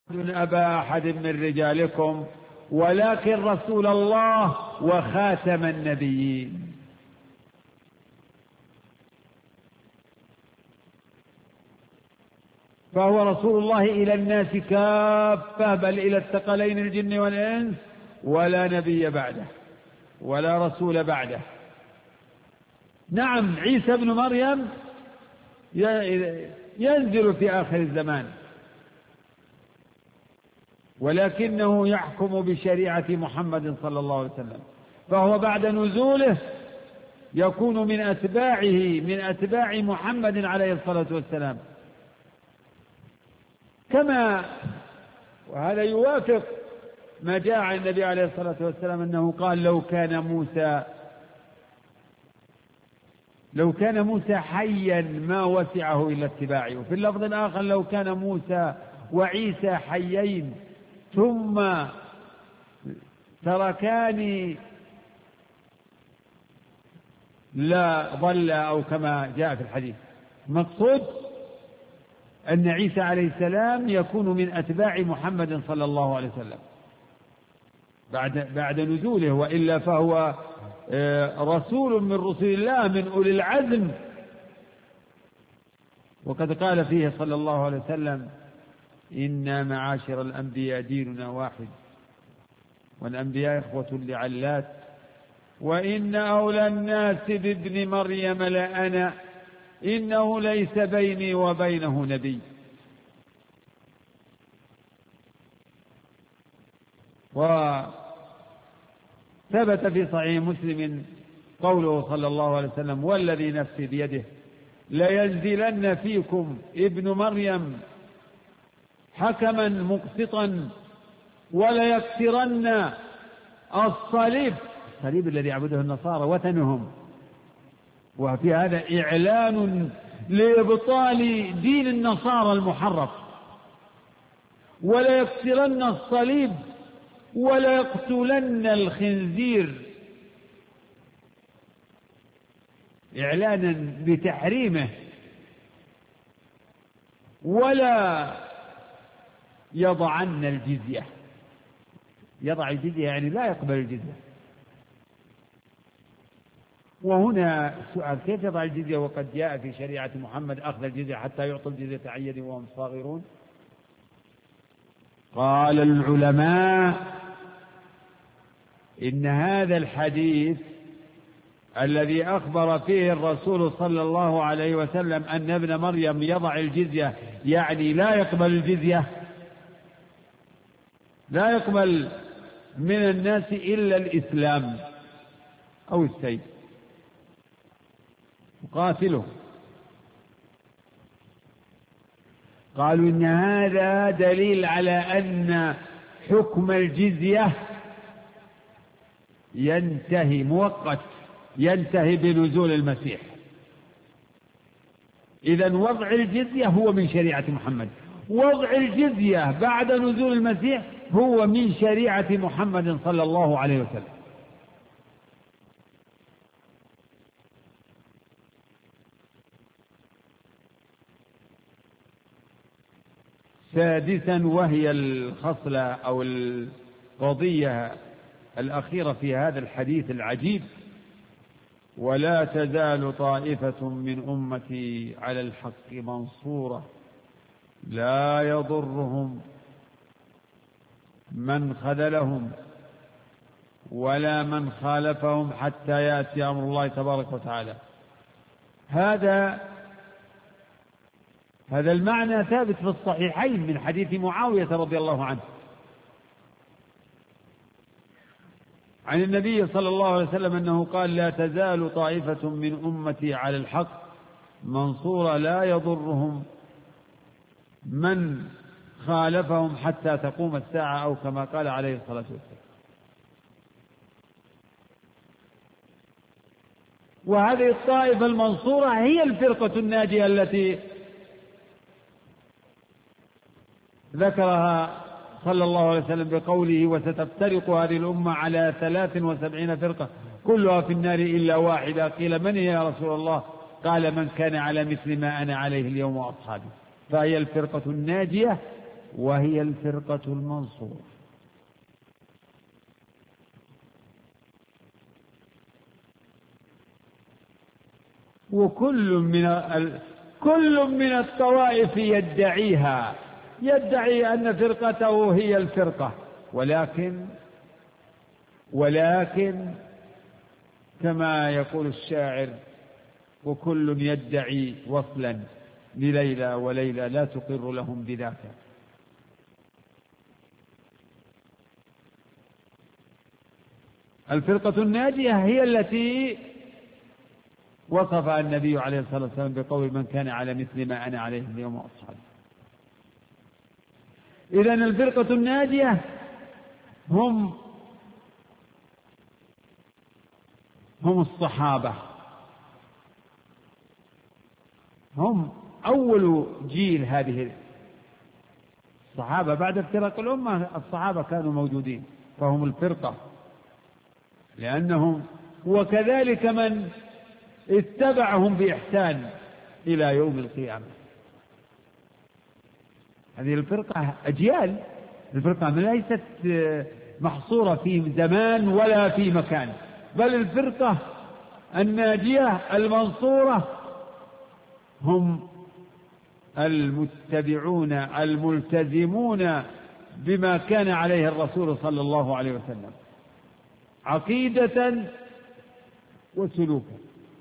أبا أحد من رجالكم ولكن رسول الله وخاتم النبيين. فهو رسول الله إلى الناس كافة، بل إلى الثقلين الجن والإنس، ولا نبي بعده ولا رسول بعده. نعم، عيسى ابن مريم ينزل في آخر الزمان، ولكنه يحكم بشريعة محمد صلى الله عليه وسلم، فهو بعد نزوله يكون من أتباع محمد عليه الصلاة والسلام. كما وهذا يوافق ما جاء عن النبي عليه الصلاة والسلام أنه قال لو كان موسى حيا ما وسعه إلا اتباعه. وفي اللفظ الآخر لو كان موسى وعيسى حيين ثم تركاني لا ضل، أو كما جاء في الحديث. مقصود أن عيسى عليه السلام يكون من أتباع محمد صلى الله عليه وسلم بعد نزوله، وإلا فهو رسول من رسل الله، من أولي العزم. وقد قال فيه صلى الله عليه وسلم: إنا معاشر الأنبياء ديننا واحد، والأنبياء إخوة لعلات، وإن أولى الناس بابن مريم لأنا، إنه ليس بيني وبينه نبي. وثبت في صحيح مسلم قوله صلى الله عليه وسلم: والذي نفسي بيده لينزلن فيكم ابن مريم حكما مقسطا وليكسرن الصليب الذي يعبده النصارى وثنهم. وفي هذا إعلان لإبطال دين النصارى المحرف. وليكسرن الصليب وليقتلن الخنزير، إعلانا بتحريمه. ولا يضعن الجزية، يضع الجزية يعني لا يقبل الجزية. وهنا السؤال: كيف يضع الجزية وقد جاء في شريعة محمد أخذ الجزية حتى يعطوا الجزية عن يد وهم صاغرون؟ قال العلماء: إن هذا الحديث الذي أخبر فيه الرسول صلى الله عليه وسلم أن ابن مريم يضع الجزية، يعني لا يقبل الجزية، لا يقبل من الناس إلا الإسلام أو السيف، قاتله. قالوا إن هذا دليل على أن حكم الجزية ينتهي مؤقت، ينتهي بنزول المسيح. إذن وضع الجزية هو من شريعة محمد، وضع الجزية بعد نزول المسيح هو من شريعة محمد صلى الله عليه وسلم. سادسا، وهي الخصلة أو القضية الأخيرة في هذا الحديث العجيب: ولا تزال طائفة من أمتي على الحق منصورة لا يضرهم من خذلهم ولا من خالفهم حتى يأتي أمر الله تبارك وتعالى. هذا المعنى ثابت في الصحيحين من حديث معاوية رضي الله عنه عن النبي صلى الله عليه وسلم أنه قال: لا تزال طائفة من أمتي على الحق منصورة لا يضرهم من خالفهم حتى تقوم الساعة، أو كما قال عليه الصلاة والسلام. وهذه الطائفة المنصورة هي الفرقة الناجية التي ذكرها صلى الله عليه وسلم بقوله: وستفترق هذه الأمة على 73 فرقة كلها في النار إلا واحدة. قيل: من هي يا رسول الله؟ قال: من كان على مثل ما أنا عليه اليوم وأصحابي. فهي الفرقة الناجية وهي الفرقة المنصورة. وكل من الطوائف يدعي أن فرقته هي الفرقة، ولكن كما يقول الشاعر: وكل يدعي وصلا لليلى وليلى لا تقر لهم بذاك. الفرقة الناجية هي التي وصفها النبي عليه الصلاة والسلام بقول: من كان على مثل ما أنا عليه اليوم وأصحابي. إذن الفرقة الناجية هم الصحابة، هم أول جيل هذه الصحابة. بعد افتراق الأمة الصحابة كانوا موجودين، فهم الفرقة لأنهم، وكذلك من اتبعهم بإحسان إلى يوم القيامة. هذه الفرقة أجيال، الفرقة ليست محصورة في زمان ولا في مكان، بل الفرقة الناجية المنصورة هم المتبعون الملتزمون بما كان عليه الرسول صلى الله عليه وسلم عقيدة وسلوكا،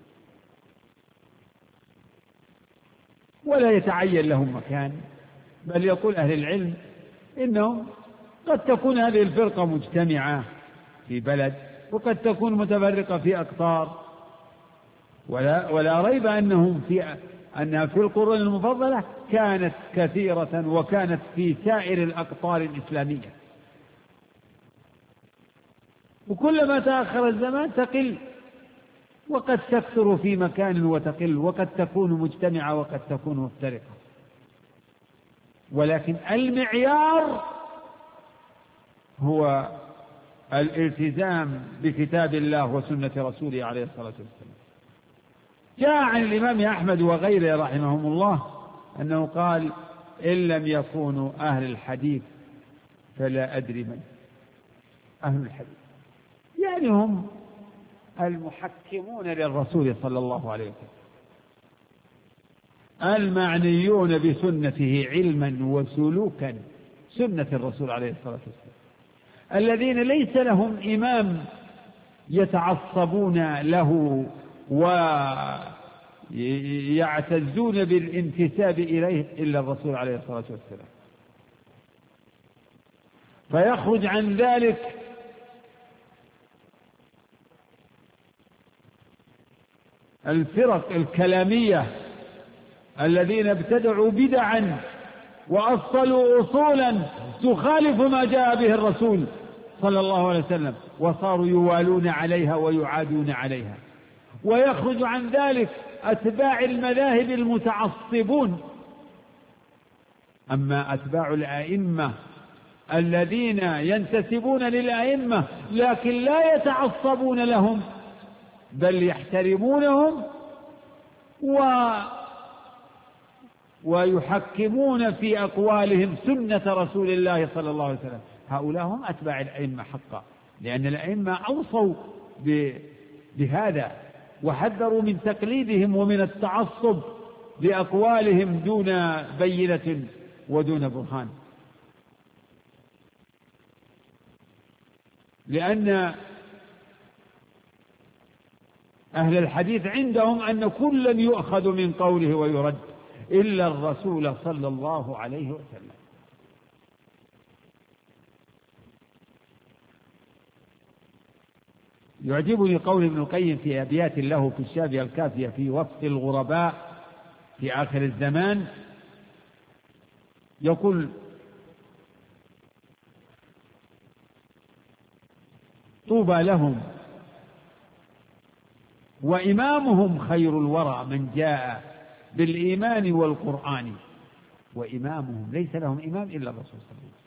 ولا يتعين لهم مكان. بل يقول أهل العلم إنهم قد تكون هذه الفرقة مجتمعة في بلد، وقد تكون متفرقة في أقطار، ولا ريب أنها في القرون المفضلة كانت كثيرة، وكانت في سائر الأقطار الإسلامية. وكلما تأخر الزمان تقل، وقد تكثر في مكان وتقل، وقد تكون مجتمعة وقد تكون مفترقة. ولكن المعيار هو الالتزام بكتاب الله وسنة رسوله عليه الصلاة والسلام. جاء عن الإمام أحمد وغيره رحمهم الله أنه قال: إن لم يكونوا أهل الحديث فلا أدري من أهل الحديث، يعني هم المحكمون للرسول صلى الله عليه وسلم، المعنيون بسنته علما وسلوكا، سنة الرسول عليه الصلاة والسلام، الذين ليس لهم إمام يتعصبون له ويعتزون بالانتساب إليه إلا الرسول عليه الصلاة والسلام. فيخرج عن ذلك الفرق الكلامية الذين ابتدعوا بدعا وأصلوا أصولا تخالف ما جاء به الرسول صلى الله عليه وسلم، وصاروا يوالون عليها ويعادون عليها. ويخرج عن ذلك أتباع المذاهب المتعصبون. أما أتباع الأئمة الذين ينتسبون للأئمة لكن لا يتعصبون لهم، بل يحترمونهم ويحكمون في أقوالهم سنة رسول الله صلى الله عليه وسلم، هؤلاء هم أتباع الأئمة حقا، لأن الأئمة أوصوا بهذا وحذروا من تقليدهم ومن التعصب لأقوالهم دون بينة ودون برهان. لأن أهل الحديث عندهم أن كلا يؤخذ من قوله ويرد إلا الرسول صلى الله عليه وسلم. يعجبني قول ابن القيم في أبيات له في الشافية الكافية في وصف الغرباء في آخر الزمان، يقول: طوبى لهم وإمامهم خير الورى من جاء بالإيمان والقرآن. وإمامهم ليس لهم إمام إلا الرسول صلى الله عليه وسلم.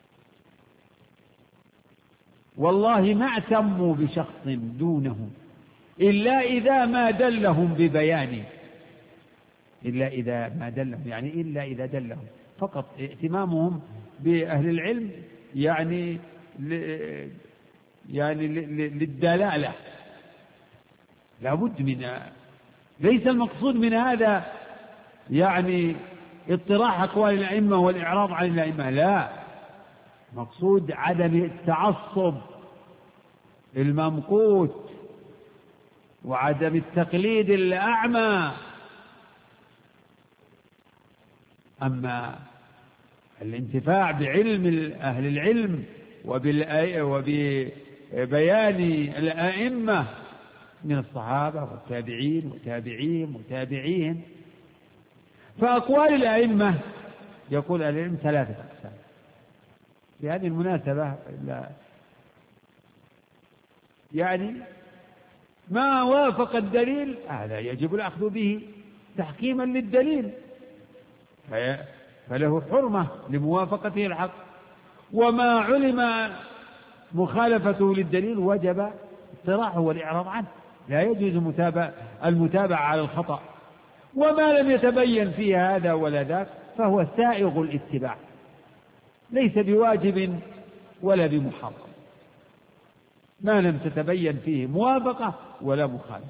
والله ما اعتموا بشخص دونه إلا إذا ما دلهم ببيان، إلا إذا ما دلهم، يعني إلا إذا دلهم فقط. ائتمامهم بأهل العلم يعني للدلالة، لابد منها. ليس المقصود من هذا يعني اطراح أقوال الأئمة والإعراض عن الأئمة، لا، مقصود عدم التعصب الممقوت وعدم التقليد الأعمى. أما الانتفاع بعلم أهل العلم وببيان الأئمة من الصحابة والتابعين وتابعيهم. فأقوال الأئمة يقول أهل العلم 3 أقسام. في هذه المناسبة يعني ما وافق الدليل هذا يجب الأخذ به تحكيما للدليل، فله حرمة لموافقته الحق، وما علم مخالفته للدليل وجب اطراحه والإعراض عنه، لا يجوز المتابعة على الخطأ. وما لم يتبين فيه هذا ولا ذاك فهو سائغ الاتباع، ليس بواجب ولا بمحرم، ما لم تتبين فيه موافقة ولا مخالفة.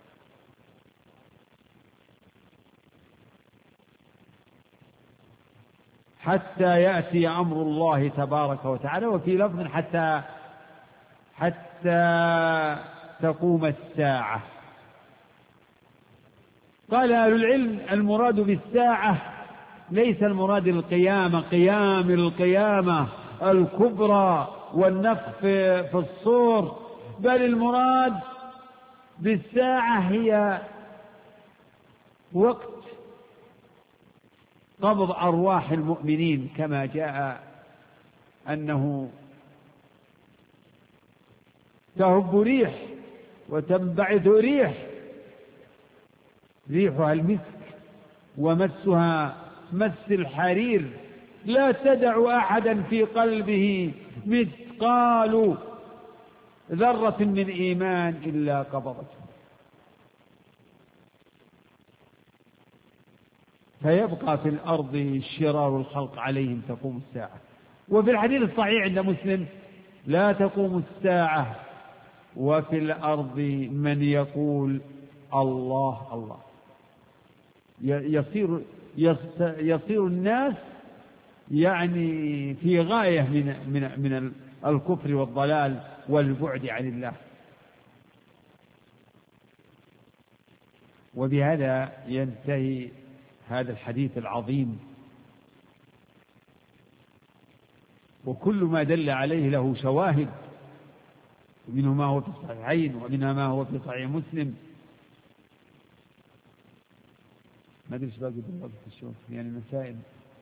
حتى يأتي أمر الله تبارك وتعالى، وفي لفظ حتى تقوم الساعة. قال أهل العلم المراد بالساعة ليس المراد القيامة، قيام القيامة الكبرى والنفخ في الصور، بل المراد بالساعة هي وقت قبض أرواح المؤمنين، كما جاء أنه تهب ريح وتنبعث ريحها المسك ومسها مس الحرير، لا تدع أحدا في قلبه مثقال ذرة من إيمان إلا قبضته، فيبقى في الأرض شرار الخلق عليهم تقوم الساعة. وفي الحديث الصحيح عند مسلم لا تقوم الساعة وفي الأرض من يقول الله الله. يصير الناس يعني في غاية من الكفر والضلال والبعد عن الله. وبهذا ينتهي هذا الحديث العظيم، وكل ما دل عليه له شواهد، ومنه ما هو في الصحيحين ومنها ما هو في صحيح مسلم. ما أدري إيش باقي بالضبط الشوف يعني مسائل.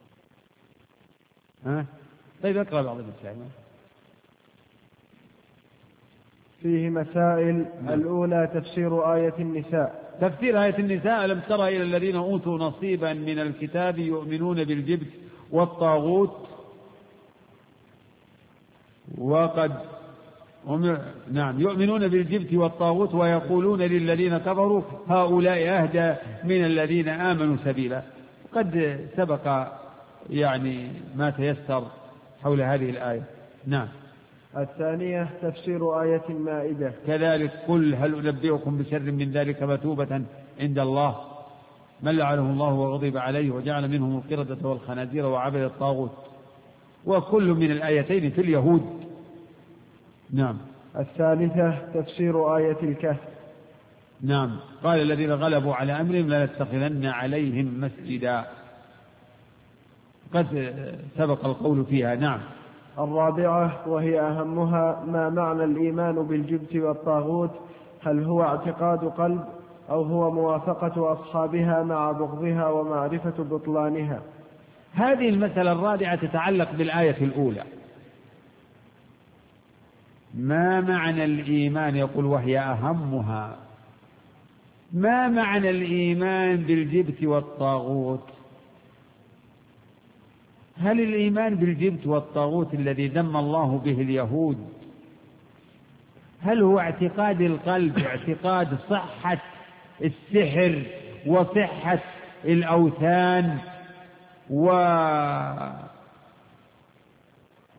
طيب اقرأ بعض المسائل. فيه مسائل. الأولى تفسير آية النساء. تفسير آية النساء: ألم تر إلى الذين أوتوا نصيبا من الكتاب يؤمنون بالجبت والطاغوت يؤمنون بالجبت والطاغوت ويقولون للذين كفروا هؤلاء أهدى من الذين آمنوا سبيلا. قد سبق يعني ما تيسر حول هذه الآية. نعم. الثانية تفسير آية المائدة. كذلك قل هل أنبئكم بشر من ذلك مثوبة عند الله من لعنه الله وغضب عليه وجعل منهم القردة والخنازير وعبد الطاغوت، وكل من الآيتين في اليهود. نعم. الثالثة تفسير آية الكهف. نعم. قال الذين غلبوا على أمرهم لنتخذن عليهم مسجدا، قد سبق القول فيها. نعم. الرابعة وهي أهمها: ما معنى الإيمان بالجبت والطاغوت؟ هل هو اعتقاد قلب أو هو موافقة أصحابها مع بغضها ومعرفة بطلانها؟ هذه المسألة الرابعة تتعلق بالآية الأولى. ما معنى الإيمان؟ يقول وهي أهمها. ما معنى الإيمان بالجبت والطاغوت؟ هل الإيمان بالجبت والطاغوت الذي ذم الله به اليهود هل هو اعتقاد القلب، اعتقاد صحة السحر وصحة الأوثان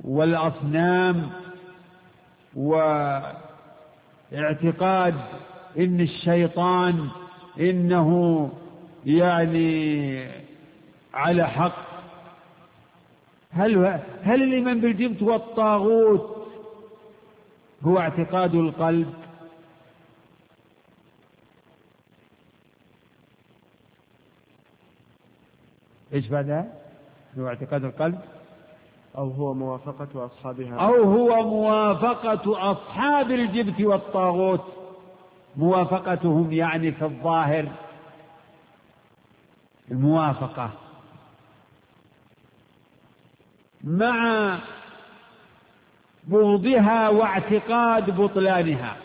والأصنام واعتقاد إن الشيطان إنه يعني على حق. هل الإيمان بالجبت والطاغوت هو اعتقاد القلب؟ إيش بعدها؟ هو اعتقاد القلب أو هو موافقة أصحابها، أو هو موافقة أصحاب الجبت والطاغوت، موافقتهم يعني في الظاهر الموافقة مع بغضها واعتقاد بطلانها.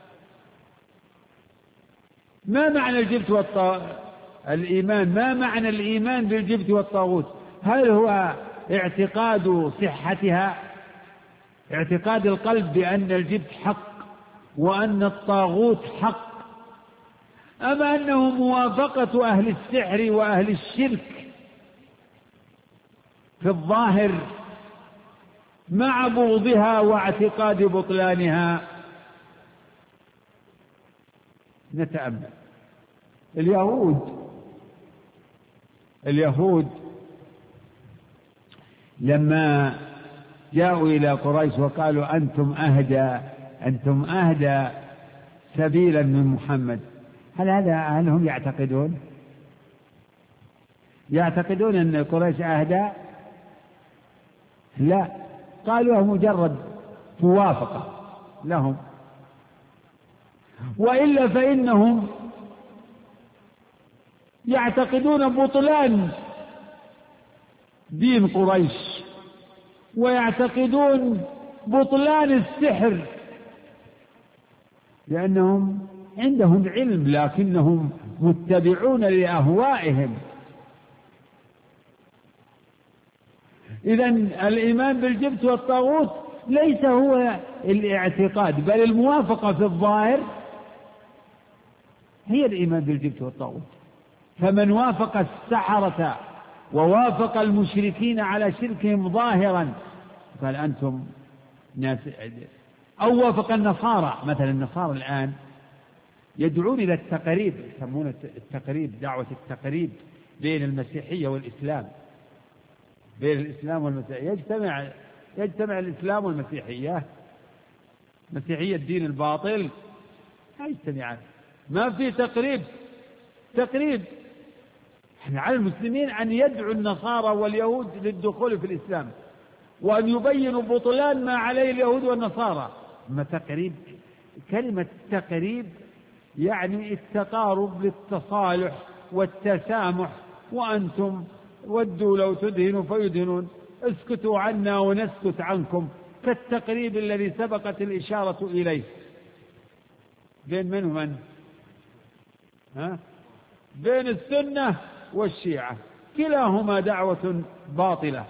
ما معنى الجبت الإيمان؟ ما معنى الإيمان بالجبت والطاغوت؟ هل هو اعتقاد صحتها، اعتقاد القلب بأن الجبت حق وأن الطاغوت حق، أم أنه موافقة أهل السحر وأهل الشرك في الظاهر مع بغضها واعتقاد بطلانها؟ نتأمل. اليهود لما جاءوا إلى قريش وقالوا أنتم أهدى سبيلا من محمد، هل هم يعتقدون أن قريش أهدى؟ لا، قالوا مجرد موافقة لهم، وإلا فإنهم يعتقدون بطلان دين قريش ويعتقدون بطلان السحر، لأنهم عندهم علم لكنهم متبعون لأهوائهم. إذن الإيمان بالجبت والطاغوت ليس هو الاعتقاد، بل الموافقة في الظاهر هي الإيمان بالجبت والطاغوت. فمن وافق السحرة ووافق المشركين على شركهم ظاهرا قال أنتم ناس، أو وافق النصارى. مثلا النصارى الآن يدعون إلى التقريب، يسمون التقريب دعوة التقريب بين المسيحية والإسلام، بين الإسلام والمسيحية. يجتمع الإسلام والمسيحية، مسيحية الدين الباطل لا يجتمعان، ما في تقريب. احنا على المسلمين أن يدعوا النصارى واليهود للدخول في الإسلام، وأن يبينوا بطلان ما عليه اليهود والنصارى. أما تقريب، كلمة تقريب يعني التقارب للتصالح والتسامح، وأنتم ودوا لو تدهنوا فيدهنون، اسكتوا عنا ونسكت عنكم، كالتقريب الذي سبقت الإشارة إليه. بين من ومن؟ بين السنة والشيعة، كلاهما دعوة باطلة.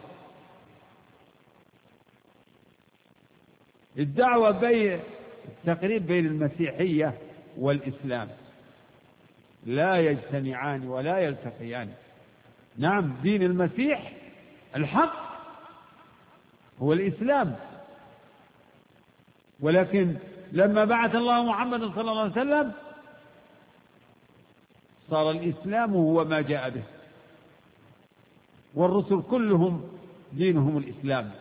الدعوة التقريب بين المسيحية والإسلام لا يجتمعان ولا يلتقيان. نعم، دين المسيح الحق هو الإسلام، ولكن لما بعث الله محمد صلى الله عليه وسلم صار الإسلام هو ما جاء به، والرسل كلهم دينهم الإسلام.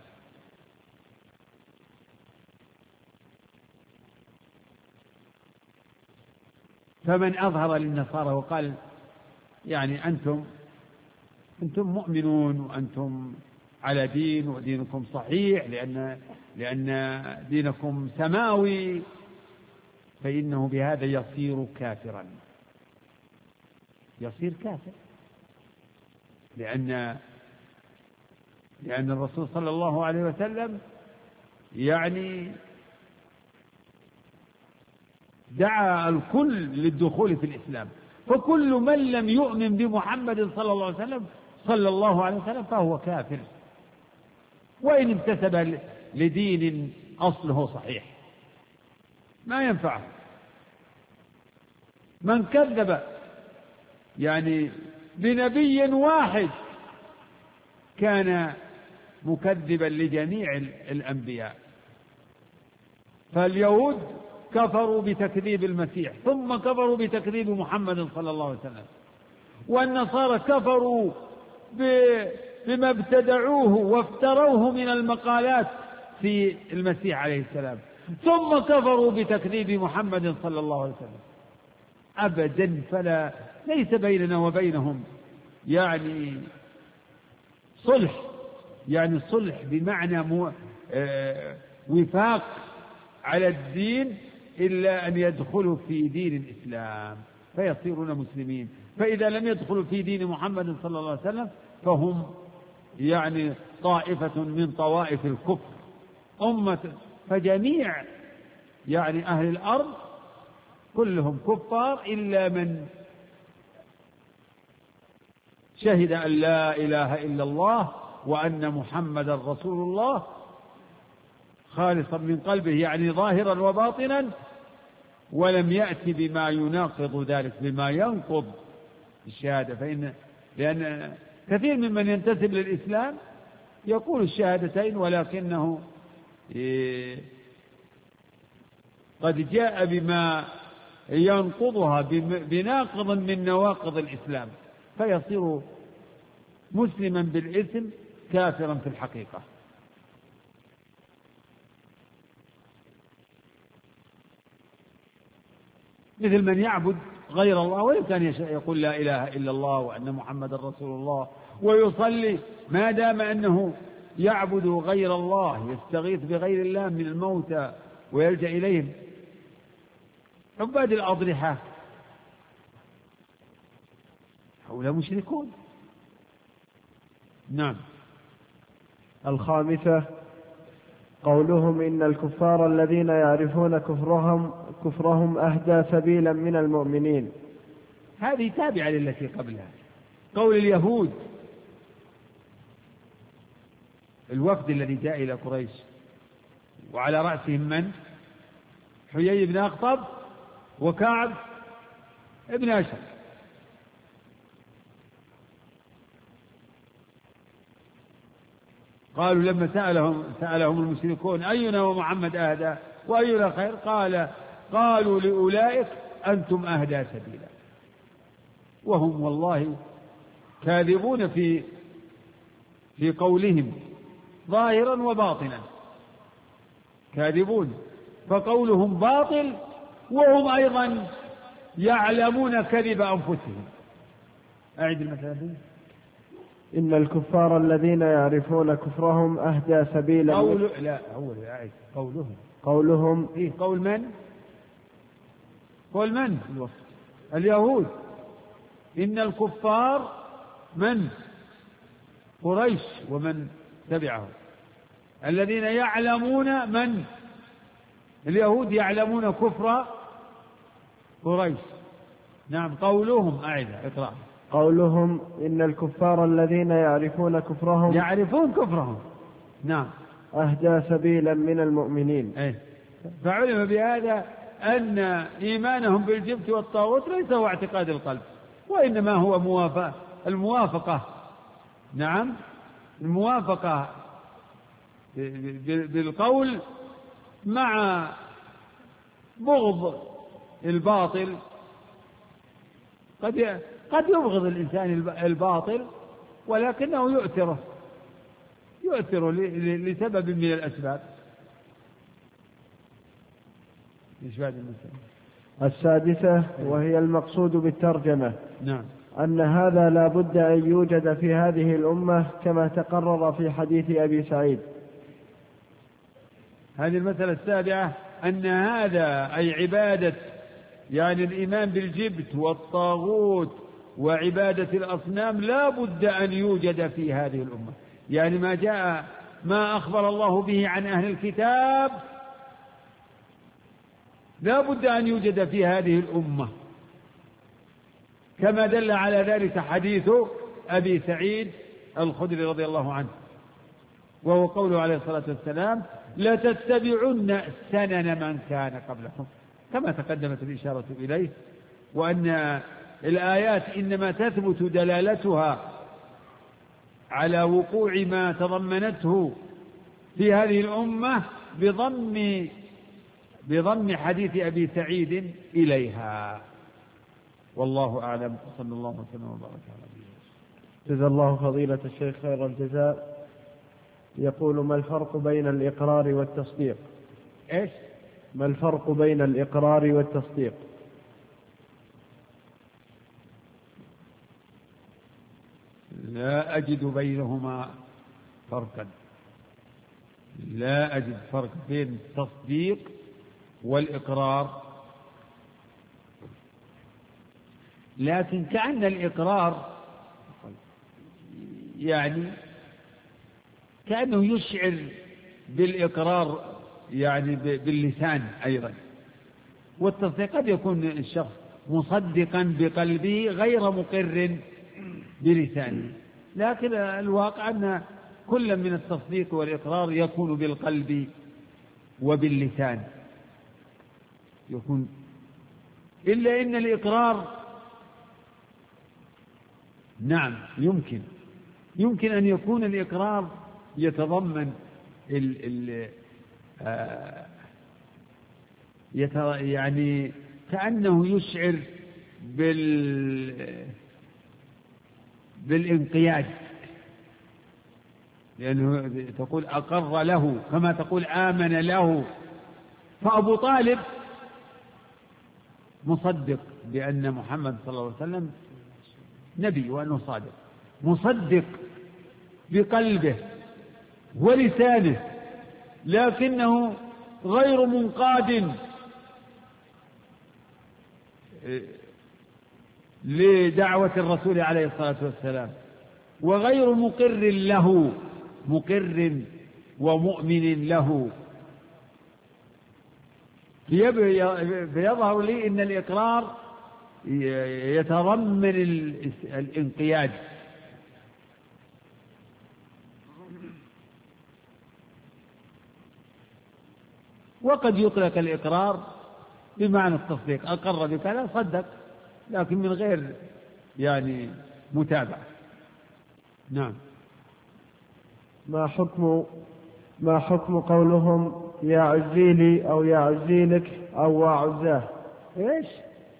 فمن أظهر للنصارى وقال يعني أنتم مؤمنون وأنتم على دين ودينكم صحيح لأن دينكم سماوي، فإنه بهذا يصير كافرا، يصير كافر، لأن الرسول صلى الله عليه وسلم يعني دعا الكل للدخول في الإسلام، فكل من لم يؤمن بمحمد صلى الله عليه وسلم فهو كافر، وإن انتسب لدين أصله صحيح ما ينفعه. من كذب يعني بنبي واحد كان مكذبا لجميع الأنبياء. فاليهود كفروا بتكذيب المسيح، ثم كفروا بتكذيب محمد صلى الله عليه وسلم، والنصارى كفروا بما ابتدعوه وافتروه من المقالات في المسيح عليه السلام، ثم كفروا بتكذيب محمد صلى الله عليه وسلم. أبدا، فلا ليس بيننا وبينهم يعني صلح، يعني صلح بمعنى وفاق على الدين، إلا أن يدخلوا في دين الإسلام فيصيرون مسلمين. فإذا لم يدخلوا في دين محمد صلى الله عليه وسلم فهم يعني طائفة من طوائف الكفر أمة. فجميع يعني أهل الأرض كلهم كفار إلا من شهد أن لا إله إلا الله وأن محمد رسول الله خالصا من قلبه، يعني ظاهرا وباطنا، ولم يأتي بما يناقض ذلك، بما ينقض الشهادة. لأن كثير ممن ينتسب للإسلام يقول الشهادتين ولكنه قد جاء بما ينقضها بناقض من نواقض الإسلام، فيصير مسلما بالاسم كافرا في الحقيقة. مثل من يعبد غير الله وإن كان يقول لا إله إلا الله وأن محمد رسول الله ويصلي، ما دام أنه يعبد غير الله، يستغيث بغير الله من الموتى ويلجأ إليهم. عباد الأضرحة هؤلاء مشركون. نعم. الخامسة قولهم إن الكفار الذين يعرفون كفرهم أهدى سبيلا من المؤمنين. هذه تابعة للتي قبلها. قول اليهود، الوفد الذي جاء إلى قريش وعلى رأسهم من؟ حيي بن أخطب وكعب ابن أشرف. قالوا لما سألهم المشركون أينا ومحمد أهدى وأينا خير، قالوا لأولئك أنتم أهدى سبيلا، وهم والله كاذبون في قولهم ظاهرا وباطنا، كاذبون، فقولهم باطل وهم أيضا يعلمون كذب أنفسهم. أعد المثال. إن الكفار الذين يعرفون كفرهم أهدى سبيلا. قولهم إيه؟ قول من؟ قول من؟ اليهود. إن الكفار من؟ قريش ومن تبعهم، الذين يعلمون من؟ اليهود يعلمون كفر قريش. نعم. قولهم اقرأ. قولهم إن الكفار الذين يعرفون كفرهم نعم أهدى سبيلا من المؤمنين. فعلم بهذا أن إيمانهم بالجبت والطاغوت ليس هو اعتقاد القلب، وإنما هو الموافقة. نعم، الموافقة بالقول مع بغض الباطل. قد يبغض الإنسان الباطل ولكنه يؤثره لسبب من الأسباب. السادسة وهي المقصود بالترجمة. نعم. أن هذا لا بد أن يوجد في هذه الأمة كما تقرر في حديث أبي سعيد. هذه المسألة السابعة أن هذا أي عبادة، يعني الإيمان بالجبت والطاغوت وعبادة الأصنام لا بد أن يوجد في هذه الأمة، يعني ما أخبر الله به عن أهل الكتاب لا بد أن يوجد في هذه الأمة، كما دل على ذلك حديث أبي سعيد الخدري رضي الله عنه، وهو قوله عليه الصلاة والسلام لتتبعن سنن من كان قبلكم، كما تقدمت الإشارة إليه، وأن الآيات إنما تثبت دلالتها على وقوع ما تضمنته في هذه الأمة بضم حديث أبي سعيد إليها. والله أعلم، صلى الله وسلم وبارك على نبينا. جزا الله فضيلة الشيخ خير الجزاء. يقول: ما الفرق بين الإقرار والتصديق؟ إيش؟ ما الفرق بين الإقرار والتصديق؟ لا أجد بينهما فرقا، لا أجد فرق بين التصديق والإقرار، لكن كأن الإقرار يعني كأنه يشعر بالإقرار يعني باللسان أيضا، والتصديق قد يكون الشخص مصدقا بقلبه غير مقر بلسانه، لكن الواقع أن كل من التصديق والإقرار يكون بالقلب وباللسان يكون، إلا إن الإقرار نعم يمكن أن يكون الإقرار يتضمن يعني كأنه يشعر بالانقياد، لأنه تقول أقر له كما تقول آمن له. فأبو طالب مصدق بأن محمد صلى الله عليه وسلم نبي وأنه صادق، مصدق بقلبه ولسانه، لكنه غير منقاد لدعوة الرسول عليه الصلاة والسلام، وغير مقر ومؤمن له. فيظهر لي أن الإقرار يتضمن الانقياد، وقد يطلق الإقرار بمعنى التصديق، أقر بكذا صدق، لكن من غير يعني متابعة. نعم. ما حكم قولهم يا عزيلي أو يا عزيلك أو وعزاه؟ إيش؟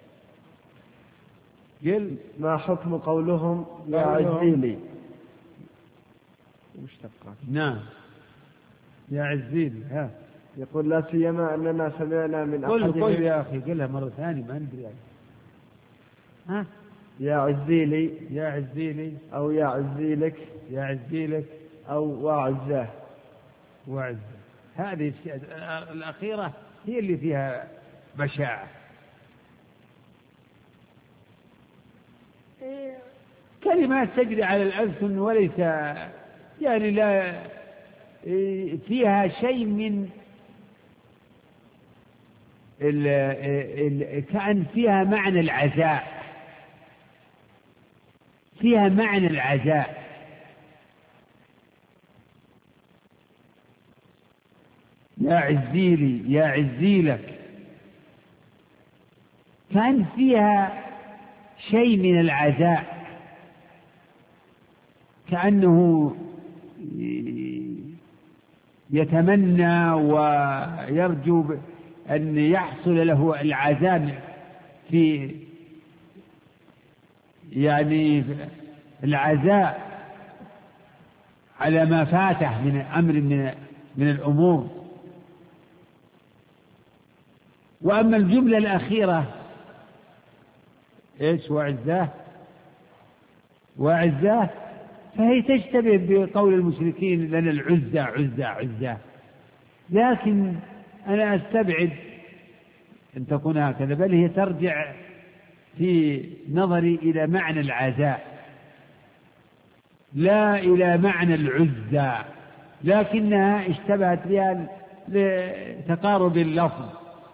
قل ما حكم قولهم يا عزيلي؟ نعم يا عزيلي. ها يقول: لا سيما أننا سمعنا من أحدهم. قل يا أخي، قلها مرة ثانية ما ندري يعني. ها يا عزيلي، يا عزيلي أو يا عزيلك، يا عزيلك أو وعزاه. وعزاه، هذه الأخيرة هي اللي فيها بشاعة. كلمات تجري على الألسن وليس يعني لا فيها شيء من كأن فيها معنى العزاء، فيها معنى العزاء. يا عزيلي يا عزيلك، كان فيها شيء من العزاء، كأنه يتمنى ويرجو أن يحصل له العزاء في يعني العزاء على ما فاته من أمر من الأمور. وأما الجملة الأخيرة إيش؟ وعزاه، فهي تشتبه بقول المشركين لنا العزة عزة عزة، لكن أنا أستبعد أن تكون هكذا، بل هي ترجع في نظري إلى معنى العزاء لا إلى معنى العزة، لكنها اشتبهت بها لتقارب اللفظ.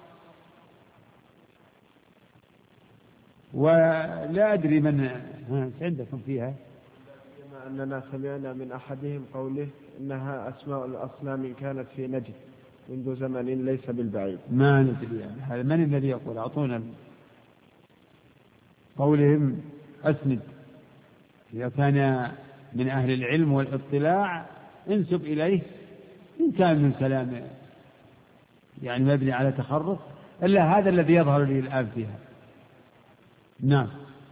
ولا أدري من عندكم فيها. بما أننا سمعنا من أحدهم قوله إنها أسماء الأصنام إن كانت في نجد منذ زمن ليس بالبعيد. ما ندري يعني هذا من الذي يقول؟ أعطونا قولهم أسند إذا كان من أهل العلم والاطلاع انسب إليه إن كان من كلام يعني مبني على تخرص، إلا هذا الذي يظهر لي الآن فيها. نعم.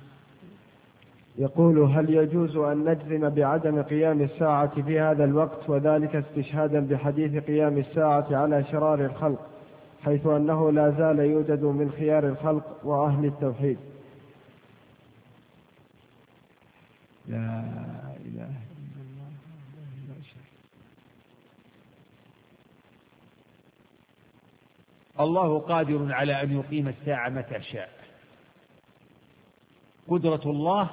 يقول: هل يجوز أن نجزم بعدم قيام الساعة في هذا الوقت، وذلك استشهادا بحديث قيام الساعة على شرار الخلق، حيث أنه لا زال يوجد من خيار الخلق وأهل التوحيد؟ لا إله إلا الله. الله قادر على أن يقيم الساعة متى شاء. قدرة الله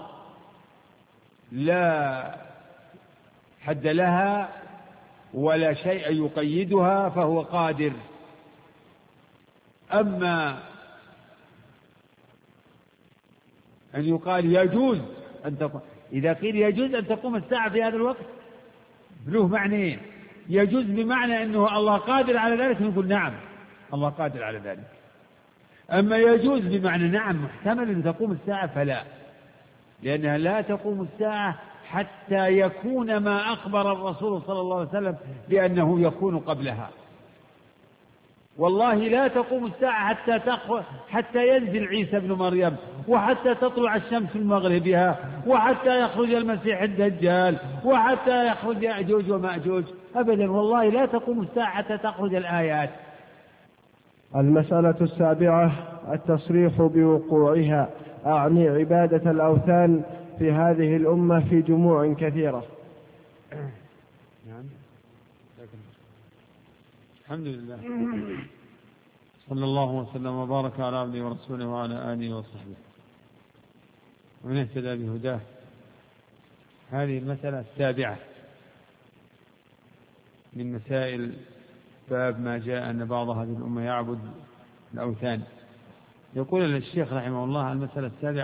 لا حد لها ولا شيء يقيدها، فهو قادر. أما أن يقال يجوز أن تقوم، إذا قيل يجوز أن تقوم الساعة في هذا الوقت له معنيين: يجوز بمعنى أنه الله قادر على ذلك، نقول نعم الله قادر على ذلك. أما يجوز بمعنى نعم محتمل أن تقوم الساعة فلا، لأنها لا تقوم الساعة حتى يكون ما أخبر الرسول صلى الله عليه وسلم بأنه يكون قبلها. والله لا تقوم الساعة حتى ينزل عيسى بن مريم، وحتى تطلع الشمس من مغربها، وحتى يخرج المسيح الدجال، وحتى يخرج يأجوج ومأجوج. أبدا والله لا تقوم الساعة حتى تخرج الآيات. المسألة 7: التصريح بوقوعها، أعني عبادة الأوثان في هذه الأمة في جموع كثيرة. الحمد لله، صلى الله وسلم وبارك على عبده ورسوله وعلى آله وصحبه ومن اهتدى بهداه. هذه المسألة 7 من مسائل باب ما جاء أن بعض هذه الأمة يعبد الأوثان. يقول الشيخ رحمه الله: المسألة 7: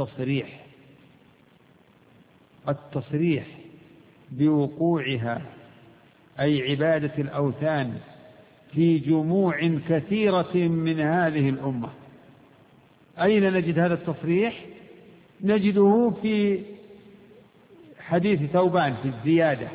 التصريح بوقوعها، أي عبادة الأوثان، في جموع كثيرة من هذه الأمة. أين نجد هذا التصريح؟ نجده في حديث ثوبان في الزيادة: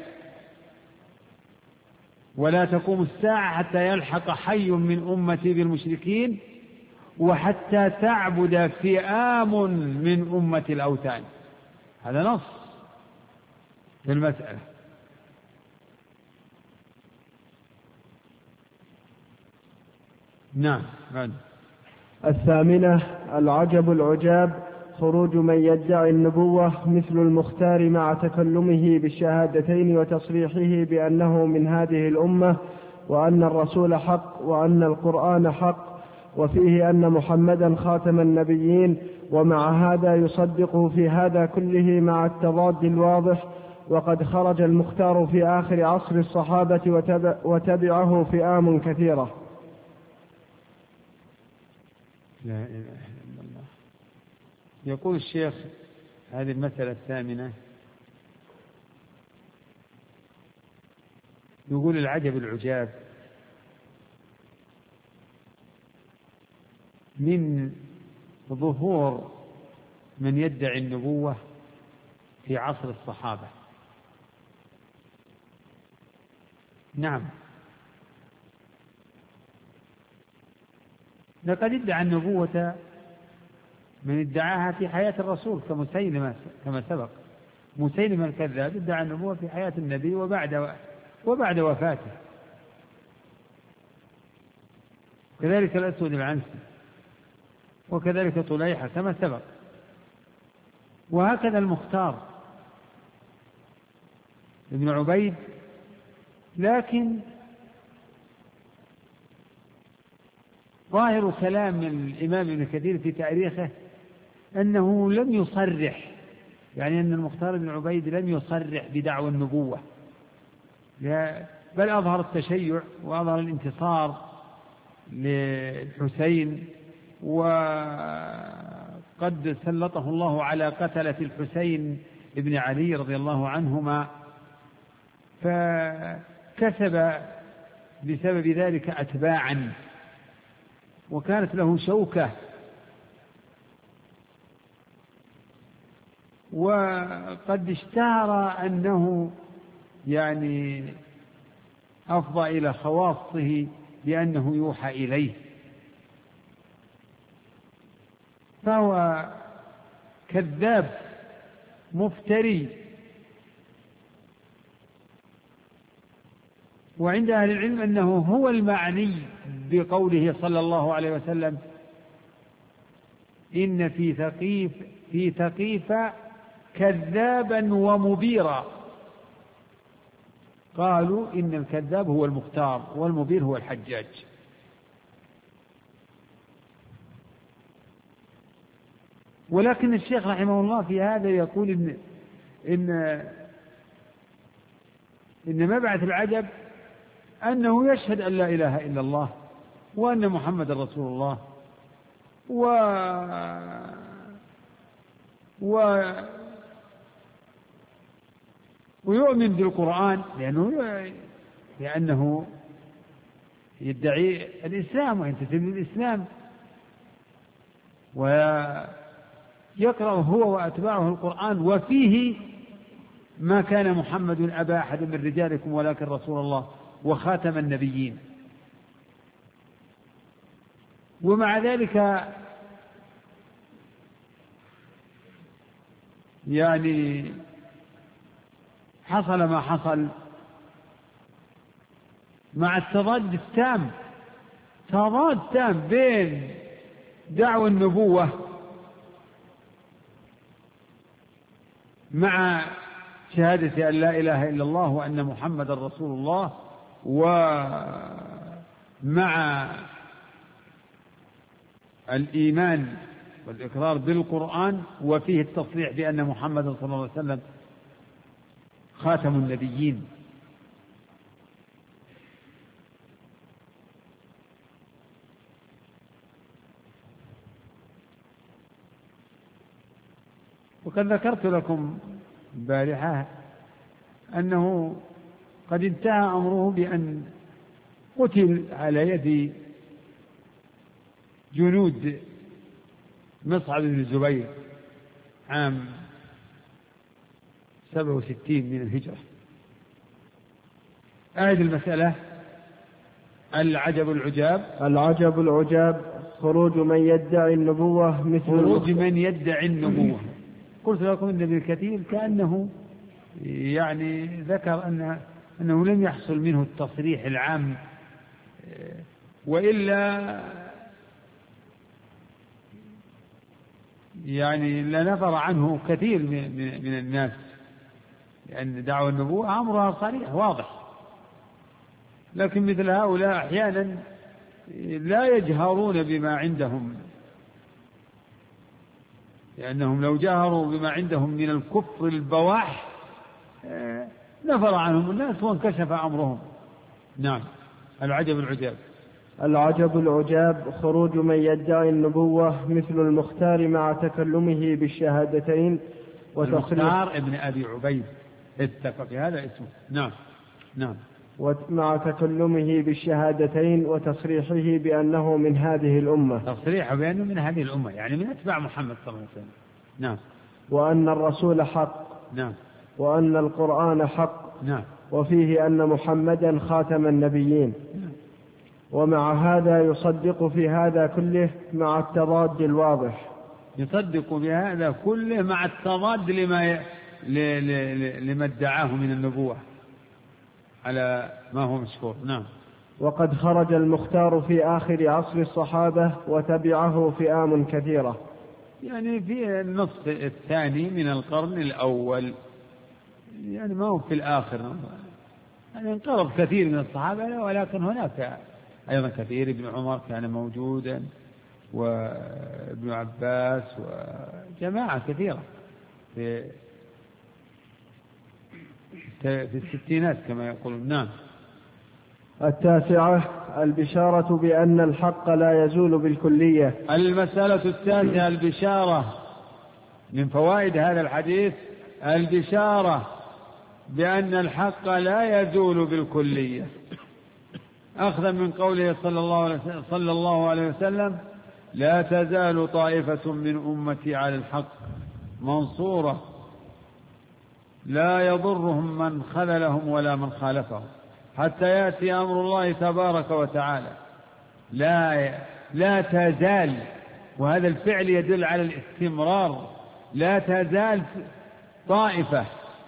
ولا تقوم الساعة حتى يلحق حي من أمتي بالمشركين وحتى تعبد فئام من أمة الأوثان. هذا نص في المسألة. نعم. 8: العجب العجاب، خروج من يدعي النبوة مثل المختار مع تكلمه بالشهادتين وتصريحه بأنه من هذه الأمة، وأن الرسول حق، وأن القرآن حق، وفيه أن محمدا خاتم النبيين، ومع هذا يصدقه في هذا كله مع التضاد الواضح. وقد خرج المختار في آخر عصر الصحابة وتبعه فئام كثيرة. لا إله إلا الله. يقول الشيخ: هذه المسألة 8، يقول: العجب العجاب من ظهور من يدعي النبوة في عصر الصحابة. نعم، لقد ادعى النبوة من ادعاها في حياة الرسول كمسيلمة كما سبق. مسيلمة الكذاب ادعى النبوة في حياة النبي وبعد وفاته. كذلك الأسود العنسي، وكذلك طليحة كما سبق، وهكذا المختار ابن عبيد. لكن ظاهر كلام الإمام ابن كثير في تاريخه أنه لم يصرح، يعني أن المختار بن عبيد لم يصرح بدعوى النبوة، بل أظهر التشيع وأظهر الانتصار للحسين، وقد سلطه الله على قتلة الحسين ابن علي رضي الله عنهما، فكسب بسبب ذلك أتباعا، وكانت له شوكة. وقد اشتهر أنه يعني أفضى إلى خواصه بأنه يوحى إليه، فهو كذاب مفتري. وعند أهل العلم أنه هو المعني بقوله صلى الله عليه وسلم: إن في ثقيف كذابا ومبيرا. قالوا إن الكذاب هو المختار والمبير هو الحجاج. ولكن الشيخ رحمه الله في هذا يقول إن مبعث العجب أنه يشهد أن لا إله إلا الله وأن محمد رسول الله ويؤمن بالقرآن لأنه يدعي الإسلام وينتسب للإسلام، ويقرأ هو وأتباعه القرآن وفيه ما كان محمد أبا أحد من رجالكم ولكن رسول الله وخاتم النبيين. ومع ذلك يعني حصل ما حصل مع التضاد التام، تضاد تام بين دعوى النبوة مع شهادة أن لا إله إلا الله وأن محمد رسول الله، ومع الإيمان والإقرار بالقرآن وفيه التصريح بأن محمد صلى الله عليه وسلم خاتم النبيين. وقد ذكرت لكم البارحة أنه قد انتهى أمره بأن قتل على يد جنود مصعب بن الزبير عام 67 من الهجرة. أعد المسألة. العجب العجاب خروج من يدعي النبوة قلت لكم أن ابن كثير كأنه يعني ذكر أنه لم يحصل منه التصريح العام، وإلا يعني لنفر عنه كثير من الناس، لأن دعوة النبوة أمرها صريح واضح. لكن مثل هؤلاء أحيانا لا يجهرون بما عندهم، لأنهم لو جاهروا بما عندهم من الكفر البواح نفر عنهم الناس وانكشف أمرهم. نعم. العجب العجاب خروج من يدعي النبوة مثل المختار مع تكلمه بالشهادتين المختار ابن أبي عبيد اتفق في هذا اسمه. نعم. مع تكلمه بالشهادتين وتصريحه بأنه من هذه الأمة. تصريحه بأنه من هذه الأمة يعني من أتباع محمد صلى الله عليه وسلم. نعم. وأن الرسول حق. نعم. وأن القرآن حق. نعم. وفيه أن محمدا خاتم النبيين. نعم. ومع هذا يصدق في هذا كله مع التضاد الواضح. يصدق بهذا كله مع التضاد لما ادعاه من النبوة على ما هو مشهور. نعم. وقد خرج المختار في آخر عصر الصحابة وتبعه فئام كثيرة، يعني في النصف الثاني من القرن الأول، يعني ما هو في الآخر، يعني انقرض كثير من الصحابة، ولكن هناك أيضا كثير. ابن عمر كان موجودا وابن عباس وجماعة كثيرة في الستينات كما يقولون. نعم. 9 البشارة بأن الحق لا يزول بالكلية. المسألة 9 البشارة. من فوائد هذا الحديث البشارة بأن الحق لا يزول بالكلية، أخذا من قوله صلى الله عليه وسلم: لا تزال طائفة من أمتي على الحق منصورة لا يضرهم من خذلهم ولا من خالفهم حتى يأتي أمر الله تبارك وتعالى. لا تزال، وهذا الفعل يدل على الاستمرار، لا تزال طائفة،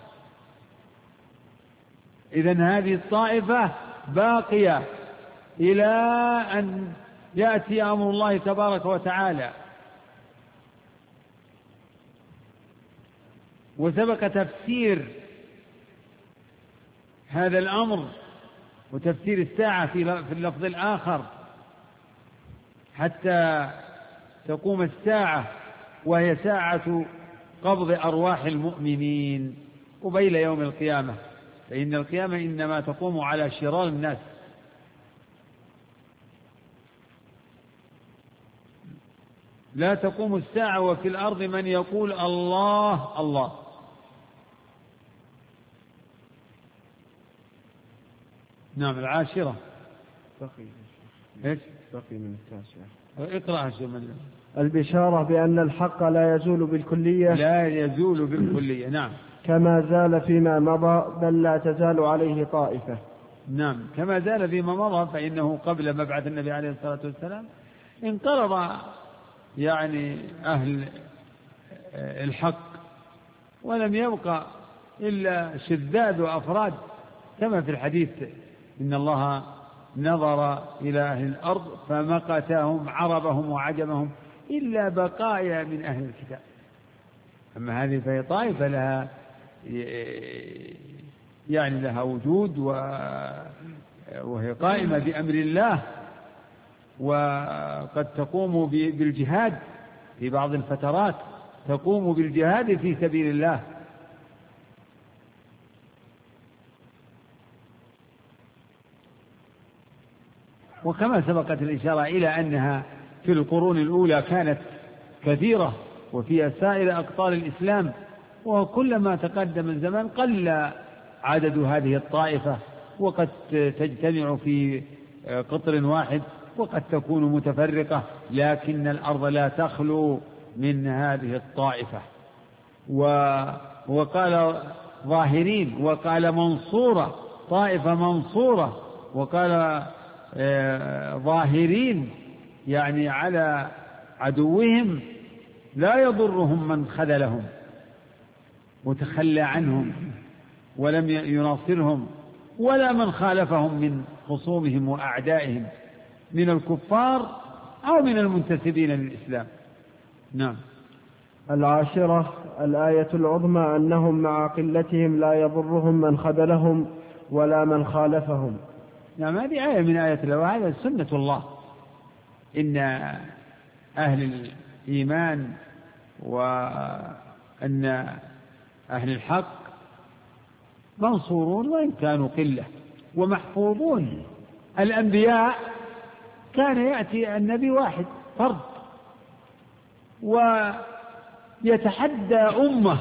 إذن هذه الطائفة باقية إلى أن يأتي أمر الله تبارك وتعالى. وسبق تفسير هذا الأمر وتفسير الساعة في اللفظ الآخر حتى تقوم الساعة، وهي ساعة قبض أرواح المؤمنين قبيل يوم القيامة، فإن القيامة إنما تقوم على شرار الناس. لا تقوم الساعة وفي الأرض من يقول الله الله. نعم. العاشرة بقي من التاسعة. اقرأ. البشارة بأن الحق لا يزول بالكلية. لا يزول بالكلية. نعم. كما زال فيما مضى، بل لا تزال عليه طائفة. نعم، كما زال فيما مضى، فإنه قبل مبعث النبي عليه الصلاة والسلام انقرض يعني أهل الحق، ولم يبقى إلا شذاذ وأفراد، كما في الحديث إن الله نظر إلى أهل الأرض فمقتهم عربهم وعجمهم إلا بقايا من أهل الكتاب. أما هذه فهي طائفة لها يعني لها وجود وهي قائمة بأمر الله، وقد تقوم بالجهاد في بعض الفترات، تقوم بالجهاد في سبيل الله. وكما سبقت الإشارة إلى أنها في القرون الأولى كانت كثيرة وفي سائر أقطار الإسلام، وكلما تقدم الزمن قل عدد هذه الطائفة، وقد تجتمع في قطر واحد وقد تكون متفرقة، لكن الأرض لا تخلو من هذه الطائفة. وقال ظاهرين، وقال منصورة، طائفة منصورة، وقال ظاهرين يعني على عدوهم لا يضرهم من خذلهم وتخلى عنهم ولم يناصرهم، ولا من خالفهم من خصومهم وأعدائهم من الكفار أو من المنتسبين للإسلام. نعم. العاشرة الآية العظمى أنهم مع قلتهم لا يضرهم من خذلهم ولا من خالفهم. نعم، هذه آية من آيات الله، وهذا سنة الله، إن أهل الإيمان وأن أهل الحق منصورون وإن كانوا قلة ومحفوظون. الأنبياء كان يأتي النبي واحد فرد ويتحدى أمة،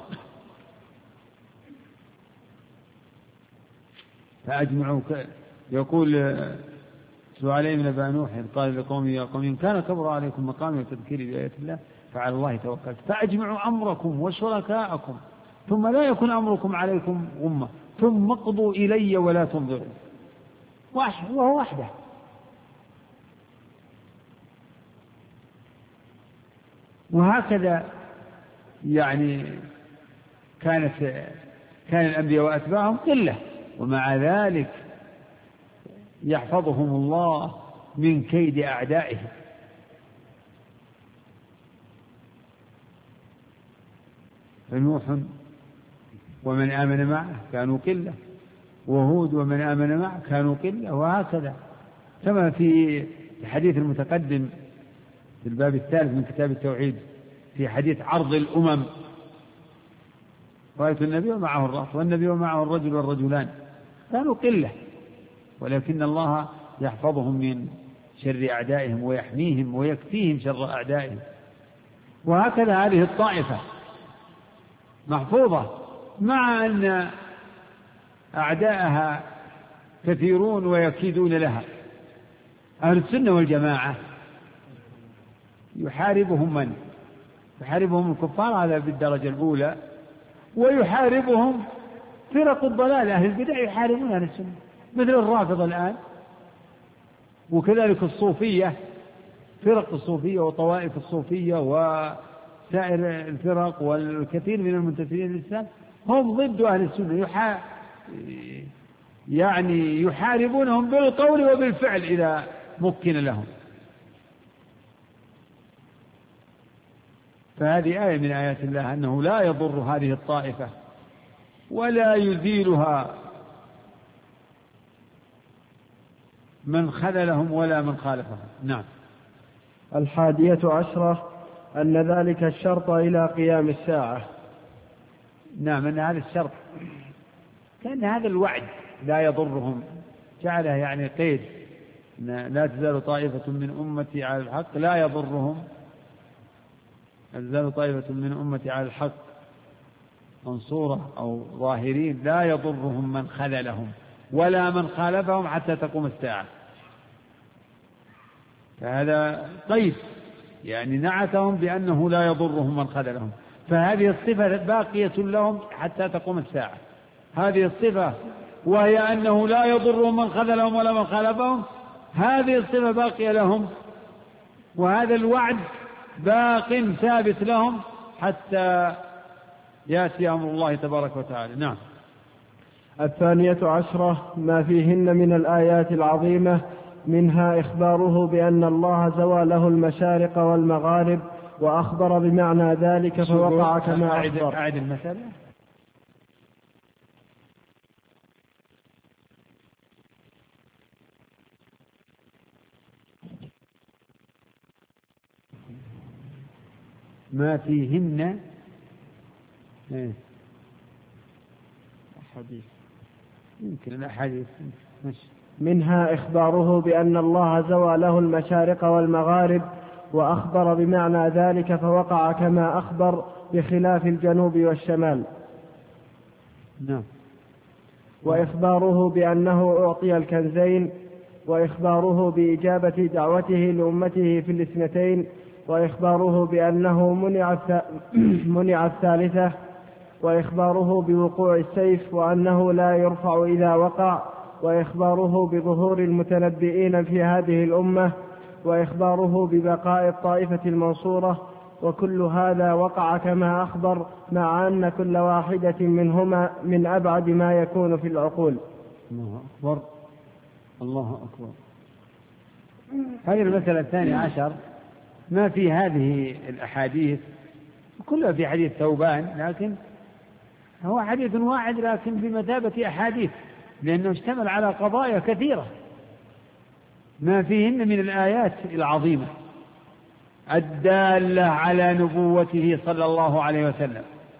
فأجمعوا يقول سؤالين من أبي نوح قال لقومه يا قوم إن كان كبر عليكم مقامي وتذكيري بآيات الله فعلى الله توكلت فأجمعوا أمركم وشركاءكم ثم لا يكن أمركم عليكم غمة ثم اقضوا إلي ولا تنظروا. وهو وحده. وهكذا يعني كان الأنبياء وأتباعهم قلة، ومع ذلك يحفظهم الله من كيد أعدائهم. فنوح ومن آمن معه كانوا قلة، وهود ومن آمن معه كانوا قلة، وهكذا كما في الحديث المتقدم في الباب الثالث من كتاب التوحيد في حديث عرض الأمم: رأيت النبي ومعه الرأس والنبي ومعه الرجل والرجلان، كانوا قلة، ولكن الله يحفظهم من شر أعدائهم ويحميهم ويكفيهم شر أعدائهم. وهكذا هذه الطائفة محفوظة مع أن أعداءها كثيرون ويكيدون لها. أهل السنة والجماعة يحاربهم من؟ يحاربهم الكفار، هذا بالدرجة الأولى، ويحاربهم فرق الضلال، أهل البدع يحاربون أهل السنة مثل الرافضة الآن، وكذلك الصوفية، فرق الصوفية وطوائف الصوفية وسائر الفرق والكثير من المنتسبين للإسلام هم ضد أهل السنة، يعني يحاربونهم بالقول وبالفعل إذا مكن لهم. فهذه آية من آيات الله أنه لا يضر هذه الطائفة ولا يزيلها من خذلهم ولا من خالفهم. نعم. 11 أن ذلك الشرط إلى قيام الساعة. نعم، أن هذا الشرط كان هذا الوعد لا يضرهم، جعله يعني قيد، لا تزال طائفة من أمتي على الحق لا يضرهم، لا تزال طائفة من أمتي على الحق منصورة أو ظاهرين لا يضرهم من خذلهم ولا من خالفهم حتى تقوم الساعة. فهذا قيد، يعني نعتهم بأنه لا يضرهم من خذلهم، فهذه الصفة باقية لهم حتى تقوم الساعة. هذه الصفة وهي أنه لا يضرهم من خذلهم ولا من خالفهم، هذه الصفة باقية لهم، وهذا الوعد باق ثابت لهم حتى يأتي أمر الله تبارك وتعالى. نعم. 12 ما فيهن من الآيات العظيمة، منها إخباره بأن الله زوى له المشارق والمغارب، وأخبر بمعنى ذلك فوقع كما أخبر. أعد المسألة. ما فيهن حديث يمكن الأحاديث. منها إخباره بأن الله زوى له المشارق والمغارب، وأخبر بمعنى ذلك فوقع كما أخبر بخلاف الجنوب والشمال. نعم. وإخباره بأنه أعطي الكنزين، وإخباره بإجابة دعوته لأمته في الاثنتين، وإخباره بأنه منع الثالثة، وإخباره بوقوع السيف وأنه لا يرفع إذا وقع، وإخباره بظهور المتنبئين في هذه الأمة، وإخباره ببقاء الطائفة المنصورة، وكل هذا وقع كما أخبر، مع أن كل واحدة منهما من أبعد ما يكون في العقول. الله أكبر، الله أكبر. هذه المسألة 12 ما في هذه الأحاديث كلها في حديث ثوبان، لكن هو حديث واحد لكن بمثابة أحاديث، لأنه اشتمل على قضايا كثيرة ما فيهن من الآيات العظيمة الدالة على نبوته صلى الله عليه وسلم.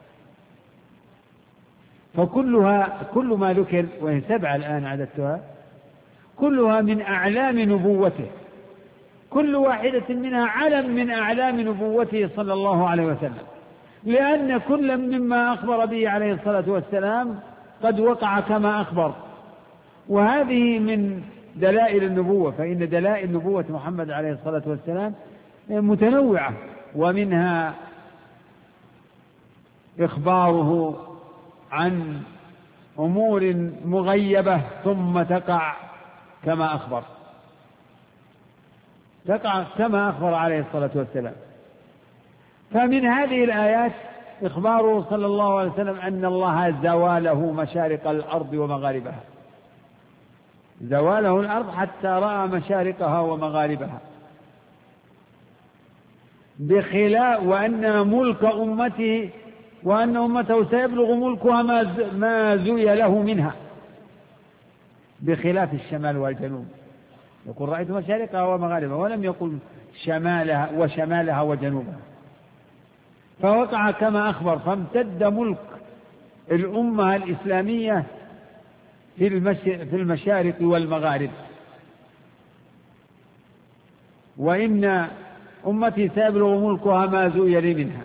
فكلها، كل ما ذكر وهي 7 الآن عددتها، كلها من أعلام نبوته، كل واحدة منها علم من أعلام نبوته صلى الله عليه وسلم، لأن كل مما أخبر به عليه الصلاة والسلام قد وقع كما أخبر. وهذه من دلائل النبوة، فإن دلائل نبوة محمد عليه الصلاة والسلام متنوعة، ومنها إخباره عن أمور مغيبة ثم تقع كما أخبر، تقع كما أخبر عليه الصلاة والسلام. فمن هذه الآيات إخباره صلى الله عليه وسلم أن الله زوى له مشارق الأرض ومغاربها، زوى له الأرض حتى رأى مشارقها ومغاربها، بخلاف وأن ملك أمته، وأن أمته سيبلغ ملكها ما زوي له منها، بخلاف الشمال والجنوب. يقول رأيت مشارقها ومغاربها، ولم يقل شمالها وشمالها وجنوبها، فوقع كما أخبر. فامتد ملك الأمة الإسلامية في المشارق والمغارب، وإن أمتي سيبلغ ملكها ما زوي لي منها.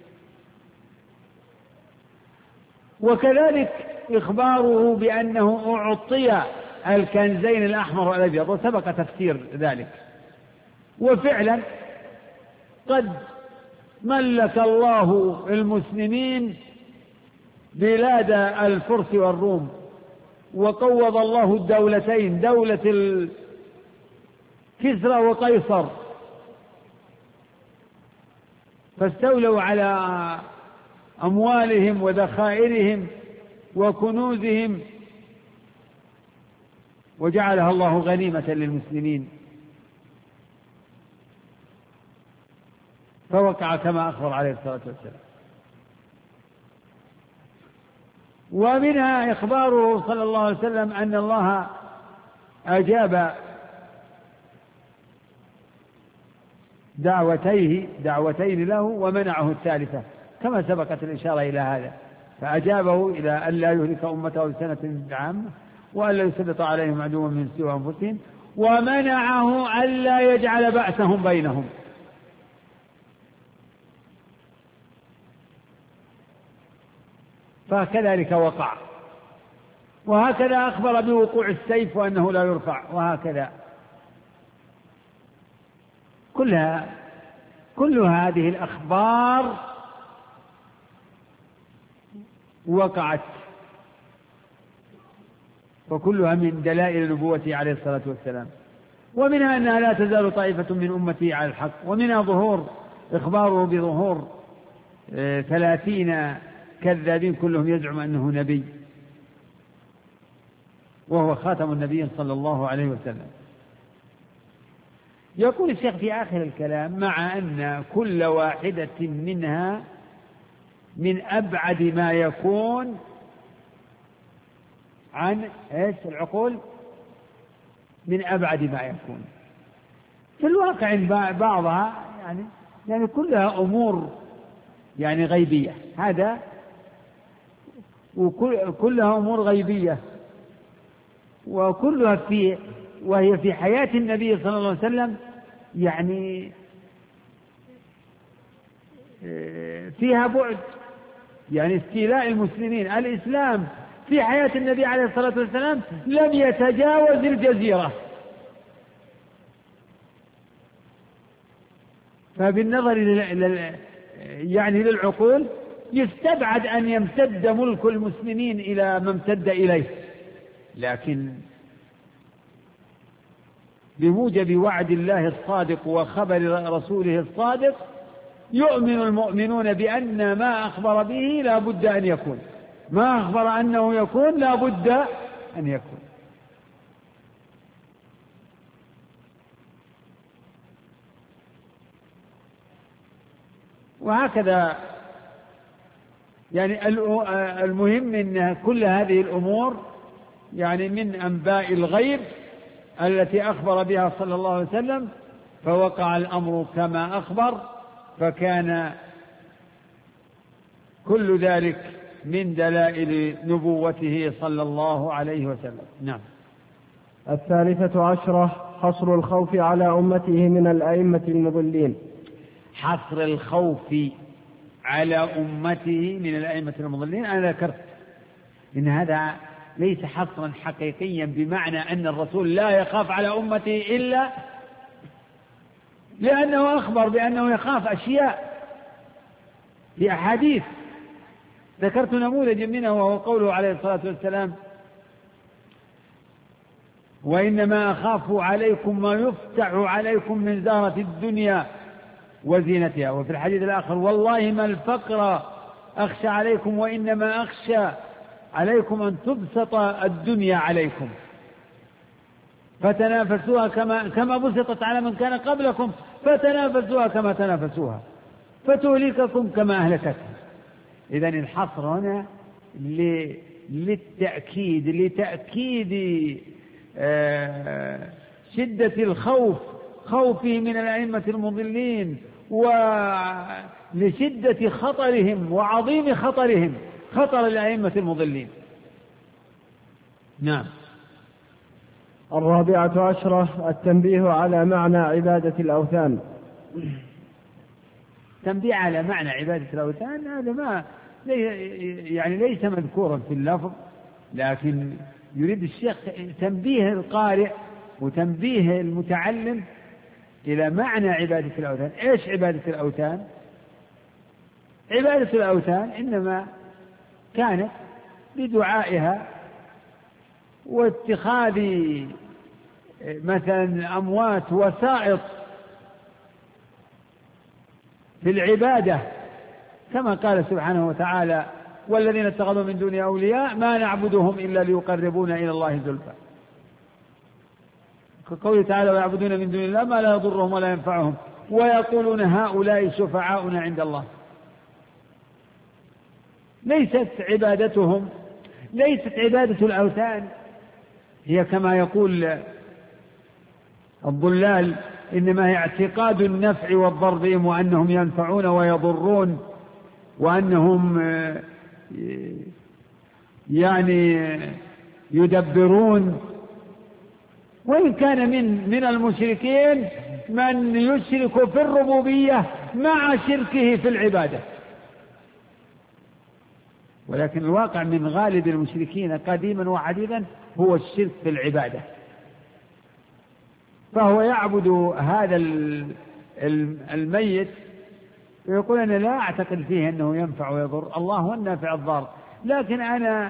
وكذلك إخباره بأنه أعطي الكنزين الأحمر والأبيض، وسبق تفسير ذلك. وفعلا قد ملك الله المسلمين بلاد الفرس والروم، وقوض الله الدولتين، دولة كسرى وقيصر، فاستولوا على أموالهم وذخائرهم وكنوزهم، وجعلها الله غنيمة للمسلمين، فوقع كما أخبر عليه الصلاة والسلام. ومنها إخباره صلى الله عليه وسلم أن الله أجاب دعوتين له ومنعه الثالثة، كما سبقت الإشارة إلى هذا، فأجابه إلى أن لا يهلك أمته بسنة عامة وأن لا يسلط عليهم عدوا من سوى أنفسهم، ومنعه أن لا يجعل بأسهم بينهم. فكذلك وقع، وهكذا أخبر بوقوع السيف وأنه لا يرفع، وهكذا كل هذه الأخبار وقعت، وكلها من دلائل نبوته عليه الصلاة والسلام. ومنها أنها لا تزال طائفة من أمتي على الحق، ومنها إخباره بظهور 30 كذابين كلهم يزعم أنه نبي، وهو خاتم النبي صلى الله عليه وسلم. يقول الشيخ في آخر الكلام: مع أن كل واحدة منها من أبعد ما يكون عن العقول، من أبعد ما يكون في الواقع. بعضها يعني كلها أمور يعني غيبية، هذا وكلها أمور غيبية، وكلها وهي في حياة النبي صلى الله عليه وسلم، يعني فيها بعد، يعني استيلاء المسلمين. الإسلام في حياة النبي عليه الصلاة والسلام لم يتجاوز الجزيرة، فبالنظر يعني للعقول يستبعد أن يمتد ملك المسلمين إلى ما امتد إليه، لكن بموجب وعد الله الصادق وخبر رسوله الصادق يؤمن المؤمنون بأن ما أخبر به لا بد أن يكون، ما أخبر أنه يكون لا بد أن يكون. وهكذا يعني المهم أن كل هذه الأمور يعني من أنباء الغيب التي أخبر بها صلى الله عليه وسلم، فوقع الأمر كما أخبر، فكان كل ذلك من دلائل نبوته صلى الله عليه وسلم. نعم. 13 حصر الخوف على أمته من الأئمة المضلين. حصر الخوف على أمته من الأئمة المضلين، أنا ذكرت إن هذا ليس حصرا حقيقيا بمعنى أن الرسول لا يخاف على أمته إلا لأنه أخبر بأنه يخاف أشياء في أحاديث، ذكرت نموذجا منه وهو قوله عليه الصلاة والسلام: وإنما أخاف عليكم ما يفتح عليكم من زهرة الدنيا وزينتها. وفي الحديث الآخر: والله ما الفقر أخشى عليكم وإنما أخشى عليكم أن تبسط الدنيا عليكم فتنافسوها كما بسطت على من كان قبلكم فتنافسوها كما تنافسوها فتهلككم كما أهلكتهم. إذن الحصر هنا لتأكيد شدة الخوف، خوفه من الأئمة المضلين، ولشدة خطرهم وعظيم خطرهم، خطر الأئمة المضلين. نعم. 14 التنبيه على معنى عبادة الأوثان. تنبيه على معنى عبادة الأوثان هذا يعني ليس مذكورا في اللفظ، لكن يريد الشيخ تنبيه القارئ وتنبيه المتعلم إلى معنى عبادة الأوثان. إيش عبادة الأوثان؟ عبادة الأوثان إنما كانت بدعائها واتخاذ مثلا أموات وسائط في العبادة، كما قال سبحانه وتعالى: والذين اتخذوا من دونه أولياء ما نعبدهم إلا ليقربونا إلى الله زلفى. كقوله تعالى: ويعبدون من دون الله ما لا يضرهم ولا ينفعهم ويقولون هؤلاء شفعاؤنا عند الله. ليست عبادة الأوثان هي كما يقول الضلال إنما هي اعتقاد النفع والضر بهم، وأنهم ينفعون ويضرون، وأنهم يعني يدبرون. وإن كان من المشركين من يشرك في الربوبية مع شركه في العبادة، ولكن الواقع من غالب المشركين قديما وحديثا هو الشرك في العبادة. فهو يعبد هذا الميت ويقول: أنا لا أعتقد فيه أنه ينفع ويضر، الله هو النافع الضار، لكن أنا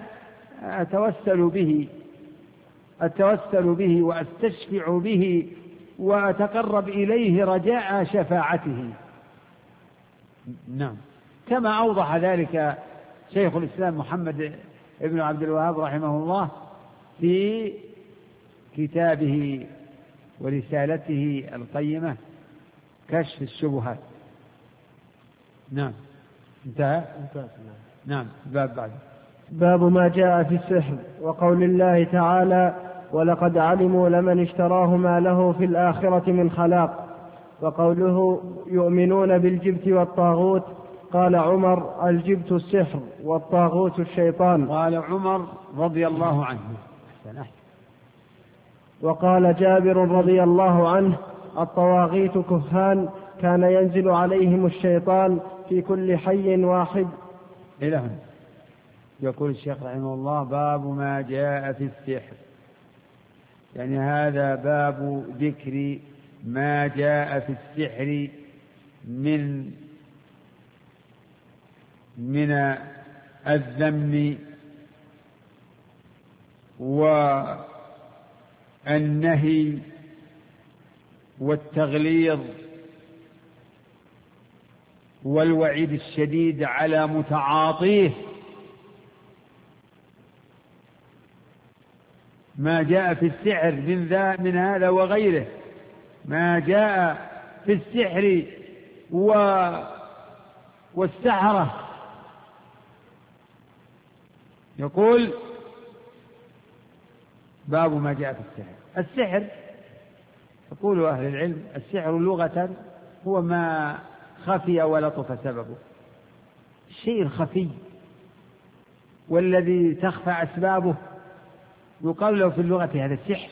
أتوسل به وأستشفع به وأتقرب إليه رجاء شفاعته. نعم، كما أوضح ذلك شيخ الإسلام محمد ابن عبد الوهاب رحمه الله في كتابه ورسالته القيمة كشف الشبهات. نعم، انتهى. نعم، باب ما جاء في السحر، وقول الله تعالى: ولقد علموا لمن اشتراه ما له في الآخرة من خلاق. وقوله: يؤمنون بالجبت والطاغوت. قال عمر: الجبت السحر والطاغوت الشيطان. قال عمر رضي الله عنه. وقال جابر رضي الله عنه: الطواغيت كهان كان ينزل عليهم الشيطان في كل حي واحد. إلى هنا يقول الشيخ رحمه الله: باب ما جاء في السحر، يعني هذا باب ذكر ما جاء في السحر من الذم والنهي والتغليظ والوعيد الشديد على متعاطيه. ما جاء في السحر من هذا وغيره، ما جاء في السحر والسحرة. يقول: باب ما جاء في السحر. السحر يقول أهل العلم: السحر لغة هو ما خفي ولطف سببه، الشيء الخفي والذي تخفى أسبابه يقال له في اللغة هذا السحر.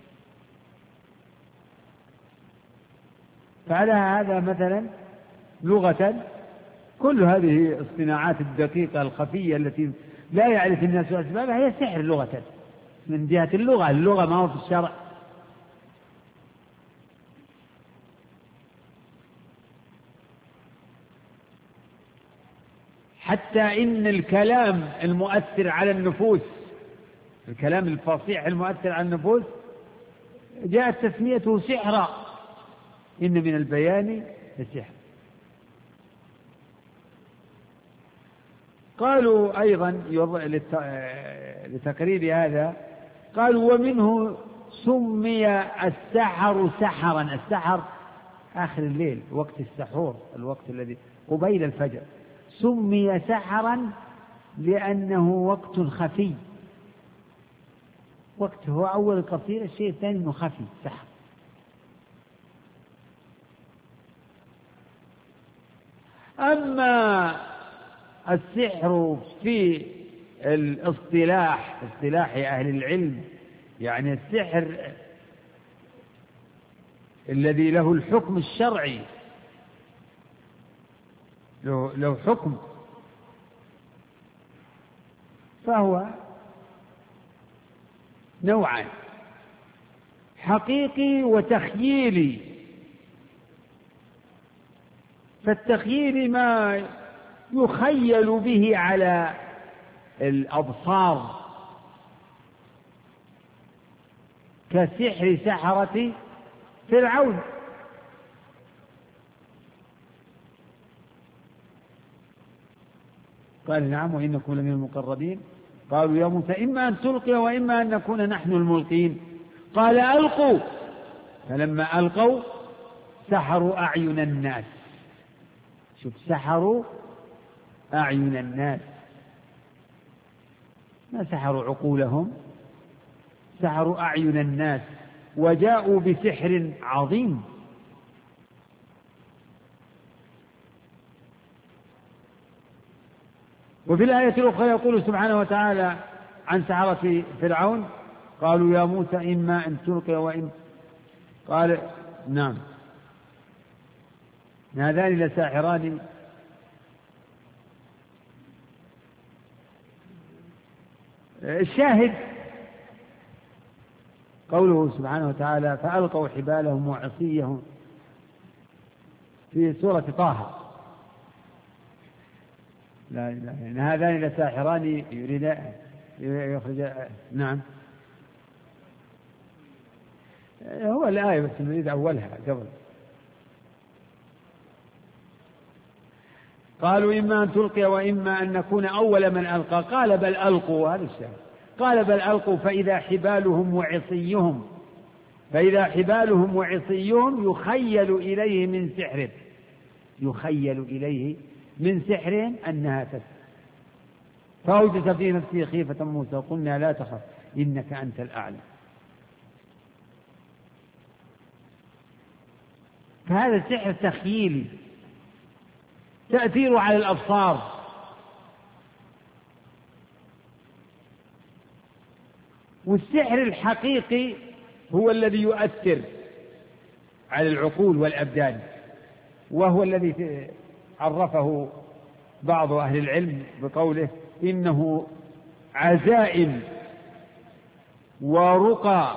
فعلى هذا مثلا لغة كل هذه الصناعات الدقيقة الخفية التي لا يعرف الناس أسبابها هي سحر لغة، من جهة اللغة ما هو في الشرع. حتى إن الكلام المؤثر على النفوس، الكلام الفصيح المؤثر على النفوس جاءت تسميته سحرا، إن من البيان السحر. قالوا أيضا لتقريب هذا، قالوا: ومنه سمي السحر سحرا. السحر آخر الليل، وقت السحور، الوقت الذي قبيل الفجر، سمي سحرا لأنه وقت خفي. وقت هو أول القصير، الشيء الثاني أنه خفي، سحر. أما السحر في الاصطلاح، اصطلاح أهل العلم، يعني السحر الذي له الحكم الشرعي، له حكم، فهو نوعان: حقيقي وتخييلي. فالتخييل ما يخيل به على الأبصار كسحر سحرة فرعون. قال نعم وإنكم لمن المقربين. قالوا يا موسى إما أن تلقي وإما أن نكون نحن الملقين. قال ألقوا. فلما ألقوا سحروا أعين الناس. شوف، سحروا أعين الناس، ما سحروا عقولهم، سحروا أعين الناس وجاءوا بسحر عظيم. وفي الآية الأخرى يقول سبحانه وتعالى عن سحرة فرعون قالوا يا موسى إما أن تلقي وإما قال نعم هذان لساحران الشاهد قوله سبحانه وتعالى فألقوا حبالهم وعصيهم في سورة طه. لا إله هذان لساحران يريدان يخرج. نعم هو الآية بس نريد أولها قبل. قالوا إما أن تلقي وإما أن نكون أول من ألقى. قال بل ألقوا. هذا الشيء قال بل ألقوا فإذا حبالهم وعصيهم يخيل إليه من سحر أنها تسعى. فأوجس في نفسه خيفة موسى قلنا لا تخف إنك أنت الأعلى. فهذا سحر تخييلي تأثيره على الأبصار. والسحر الحقيقي هو الذي يؤثر على العقول والأبدان، وهو الذي عرفه بعض أهل العلم بقوله إنه عزائم ورقى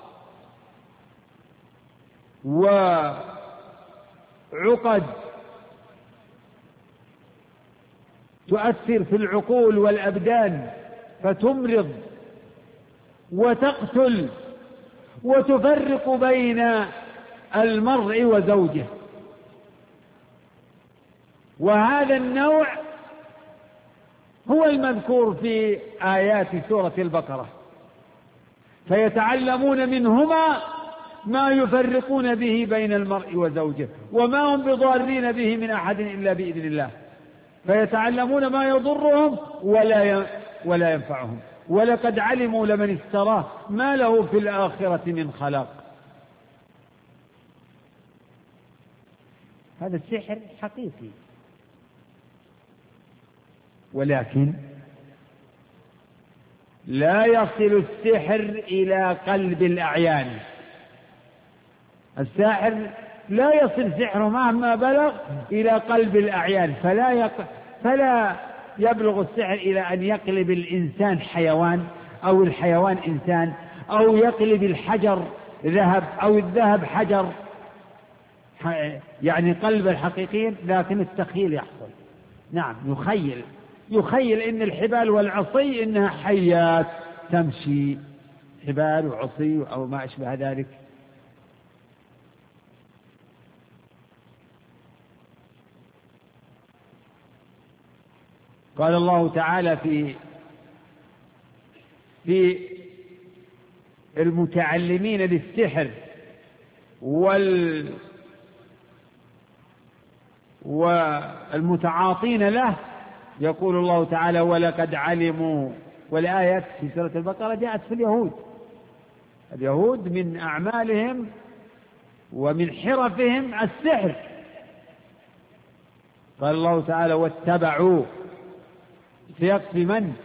وعقد تؤثر في العقول والأبدان فتمرض وتقتل وتفرق بين المرء وزوجه. وهذا النوع هو المذكور في آيات سورة البقرة. فيتعلمون منهما ما يفرقون به بين المرء وزوجه وما هم بضارين به من أحد إلا بإذن الله. فيتعلمون ما يضرهم ولا ينفعهم. ولقد علموا لمن اشتراه ما له في الآخرة من خلاق. هذا السحر حقيقي، ولكن لا يصل السحر إلى قلب الأعيان. الساحر لا يصل سحره مهما بلغ إلى قلب الأعيان، فلا يبلغ السحر إلى أن يقلب الإنسان حيوان أو الحيوان إنسان أو يقلب الحجر ذهب أو الذهب حجر، يعني قلب الحقيقي، لكن التخيل يحصل. نعم يخيل إن الحبال والعصي إنها حيات تمشي، حبال وعصي أو ما أشبه ذلك. قال الله تعالى في المتعلمين للسحر والمتعاطين له، يقول الله تعالى ولقد علموا. والآيات في سورة البقرة جاءت في اليهود من أعمالهم ومن حرفهم السحر. قال الله تعالى واتبعوا، سياق في من؟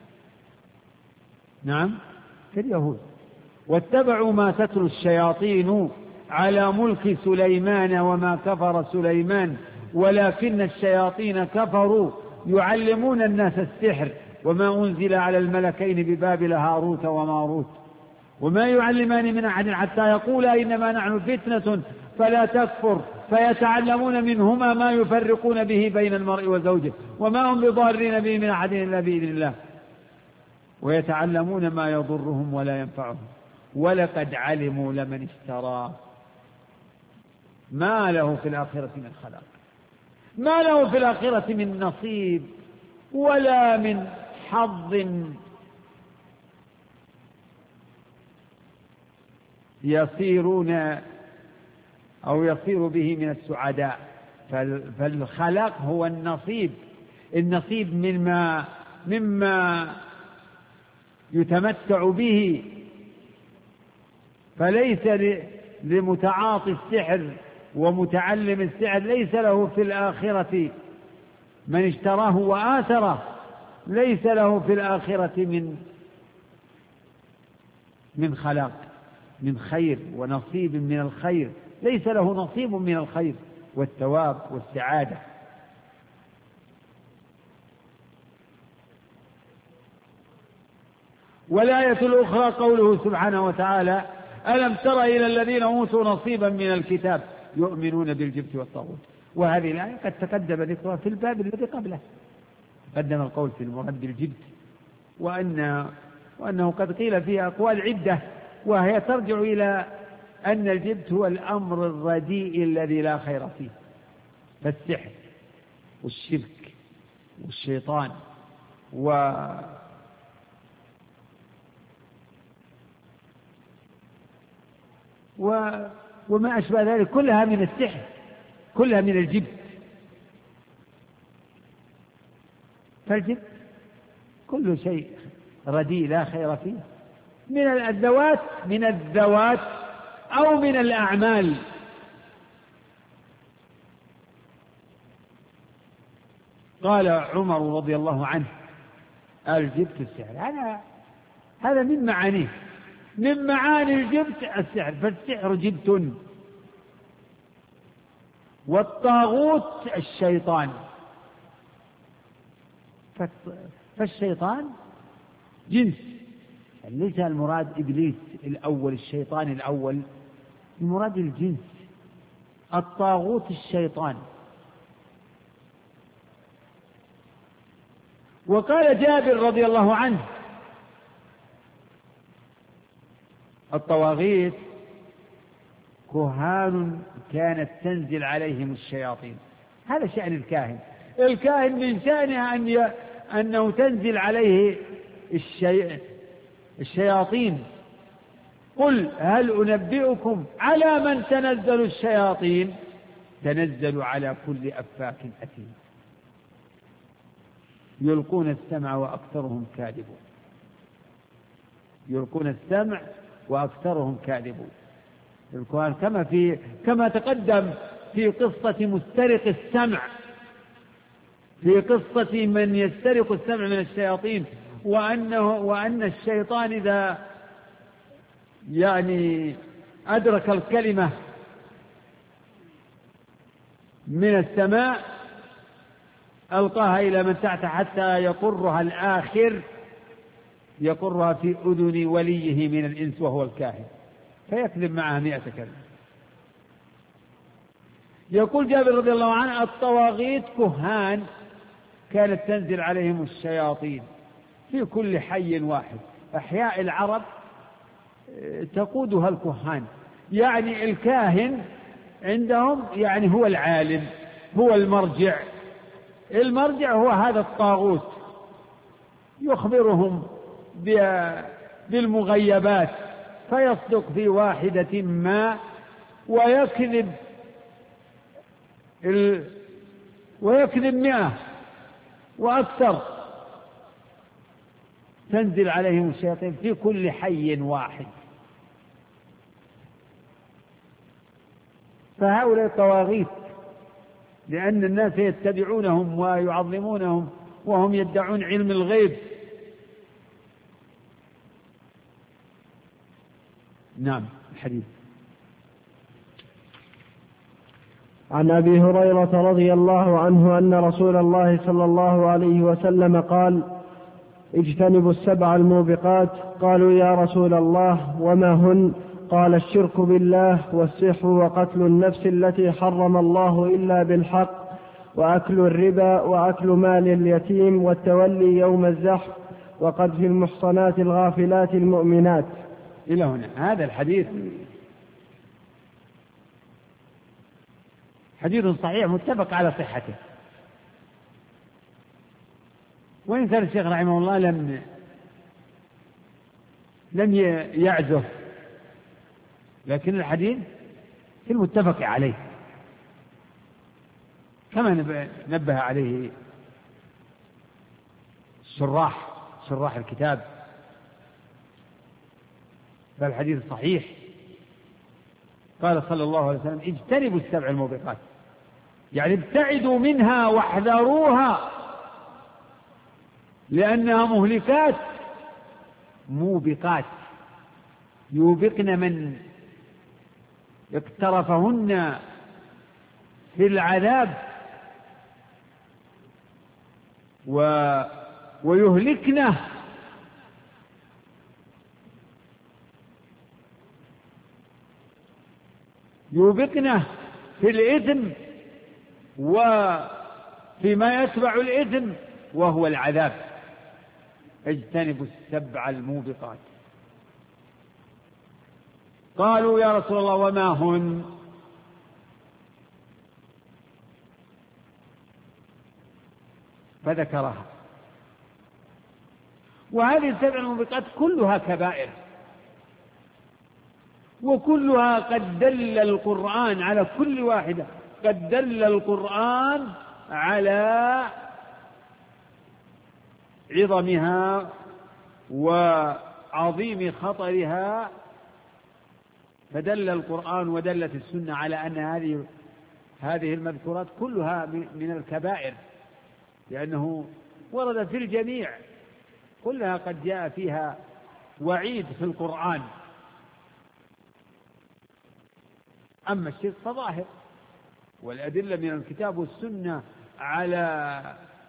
نعم في اليهود. واتبعوا ما تتلو الشياطين على ملك سليمان وما كفر سليمان ولكن الشياطين كفروا يعلمون الناس السحر وما أنزل على الملكين ببابل هاروت وماروت وما يعلمان من أحد حتى يقولا إنما نحن فتنة فلا تكفر فيتعلمون منهما ما يفرقون به بين المرء وزوجه وما هم بضارين به من أحد إلا بإذن الله. ويتعلمون ما يضرهم ولا ينفعهم، ولقد علموا لمن اشتراه ما له في الآخرة من خلاق، ما له في الآخرة من نصيب ولا من حظ يصيرون أو يصير به من السعداء. فالخلاق هو النصيب مما يتمتع به. فليس لمتعاطي السحر ومتعلم السحر ليس له في الآخرة من اشتراه وآثره، ليس له في الآخرة من خلاق، من خير ونصيب من الخير، ليس له نصيب من الخير والثواب والسعادة. والآية الأخرى قوله سبحانه وتعالى: ألم تر إلى الذين أوتوا نصيبا من الكتاب يؤمنون بالجبت والطاغوت. وهذه الآية قد تقدم ذكرها في الباب الذي قبله، قدم القول في المراد بالجبت، وأنه قد قيل فيها أقوال عدة، وهي ترجع إلى أن الجبت هو الأمر الرديء الذي لا خير فيه، فالسحر والشرك والشيطان وما أشبه ذلك كلها من السحر، كلها من الجبت. فالجبت كل شيء رديء لا خير فيه من الذوات أو من الأعمال. قال عمر رضي الله عنه: الجبت السحر. هذا من معانيه، من معاني الجبت السحر. فالسحر جبت، والطاغوت الشيطان. فالشيطان جنس، ليس المراد إبليس الأول، الشيطان الأول، المراد الجنس. الطاغوت الشيطان. وقال جابر رضي الله عنه: الطواغيت كهان كانت تنزل عليهم الشياطين. هذا شأن الكاهن. الكاهن من شأنه أنه تنزل عليه الشياطين. قل هل أنبئكم على من تنزل الشياطين؟ تنزل على كل أفاك أثيم يلقون السمع وأكثرهم كاذبون. يلقون السمع وأكثرهم كاذبون. الكهان كما تقدم في قصة مسترق السمع، في قصة من يسترق السمع من الشياطين، وأن الشيطان إذا أدرك الكلمة من السماء ألقاها إلى من تحت حتى يقرها الآخر، يقرها في أذن وليه من الإنس وهو الكاهن، فيكذب معها 100 كلمة. يقول جابر رضي الله عنه: الطواغيت كهان كانت تنزل عليهم الشياطين في كل حي واحد. أحياء العرب تقودها الكهان، الكاهن عندهم هو العالم، هو المرجع هو هذا الطاغوت، يخبرهم بالمغيبات، فيصدق في واحدة ما ويكذب 100 وأكثر. تنزل عليهم الشياطين في كل حي واحد. فهؤلاء الطواغيت، لأن الناس يتبعونهم ويعظمونهم وهم يدعون علم الغيب. نعم. الحديث عن أبي هريرة رضي الله عنه أن رسول الله صلى الله عليه وسلم قال: اجتنبوا 7 الموبقات. قالوا: يا رسول الله وما هن؟ قال: الشرك بالله، والسحر، وقتل النفس التي حرم الله إلا بالحق، وأكل الربا، وأكل مال اليتيم، والتولي يوم الزحف، وقذف المحصنات الغافلات المؤمنات. إلى هنا. هذا الحديث حديث صحيح متفق على صحته، وإن كان الشيخ رحمه الله لم يعزف، لكن الحديث في المتفق عليه كما نبه عليه شراح الكتاب، فالحديث صحيح. قال صلى الله عليه وسلم: اجتنبوا السبع الموبقات، يعني ابتعدوا منها واحذروها، لأنها مهلكات موبقات يوبقن من اقترفهن في العذاب ويهلكنه يوبقنه في الإثم وفيما يتبع الإثم وهو العذاب. اجتنبوا السبع الموبقات. قالوا: يا رسول الله وما هن؟ فذكرها. وهذه السبع الموبقات كلها كبائر، وكلها قد دل القرآن على كل واحدة، قد دل القرآن على عظمها وعظيم خطرها، فدل القرآن ودلت السنة على أن هذه المذكورات كلها من الكبائر، لأنه ورد في الجميع، كلها قد جاء فيها وعيد في القرآن. أما الشرك فظاهر، والأدلة من الكتاب والسنة على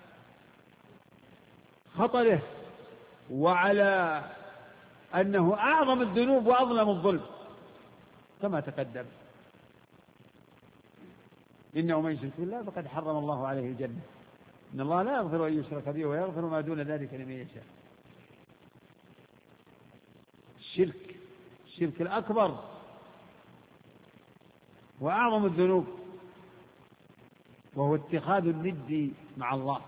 خطره وعلى أنه أعظم الذنوب وأظلم الظلم كما تقدم. إنه من يشرك بالله فقد حرم الله عليه الجنة، إن الله لا يغفر أن يشرك به ويغفر ما دون ذلك لمن يشاء. الشرك الأكبر وأعظم الذنوب، وهو اتخاذ الند مع الله.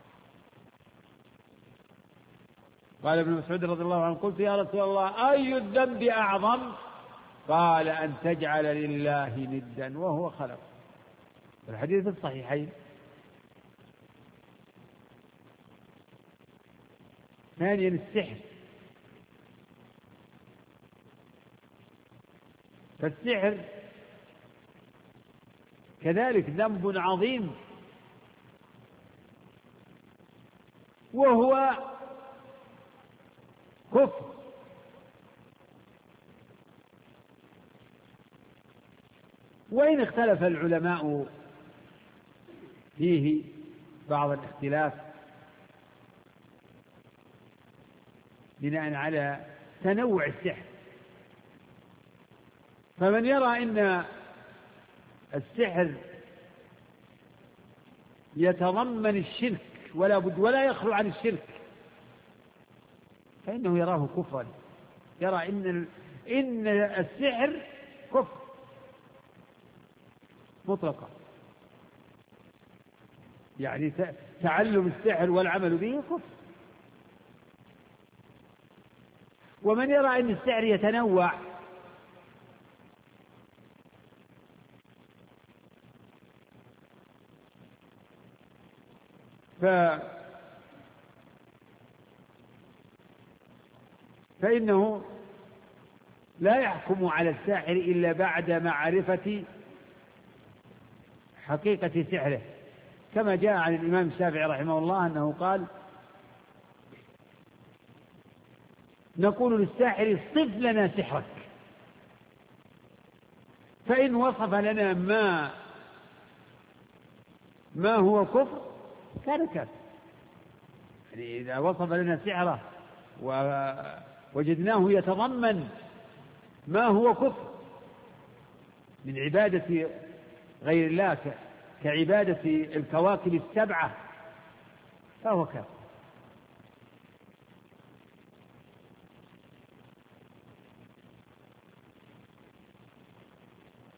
قال ابن مسعود رضي الله عنه: قلت يا رسول الله أي الذنب أعظم؟ قال: أن تجعل لله ندا وهو خلق. الحديث الصحيحين. ثانيا السحر. فالسحر كذلك ذنب عظيم، وهو كفر. وإن اختلف العلماء فيه بعض الاختلاف بناء على تنوع السحر، فمن يرى أن السحر يتضمن الشرك ولا بد ولا يخلو عن الشرك، فإنه يراه كفرا، يرى إن السحر كفر مطلقا، يعني تعلم السحر والعمل به كفر. ومن يرى أن السحر يتنوع فإنه لا يحكم على الساحر إلا بعد معرفة حقيقة سحره، كما جاء عن الإمام الشافعي رحمه الله أنه قال: نقول للساحر صف لنا سحرك، فإن وصف لنا ما هو كفر كان كافر. يعني إذا وصف لنا سحره ووجدناه يتضمن ما هو كفر من عبادة غير الله كعبادة الكواكب السبعة فهو كافر.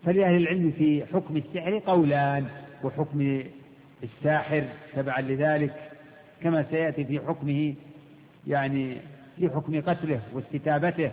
فلأهل العلم في حكم السحر قولان، وحكم الساحر تبعا لذلك كما سيأتي في حكمه، يعني في حكم قتله واستتابته.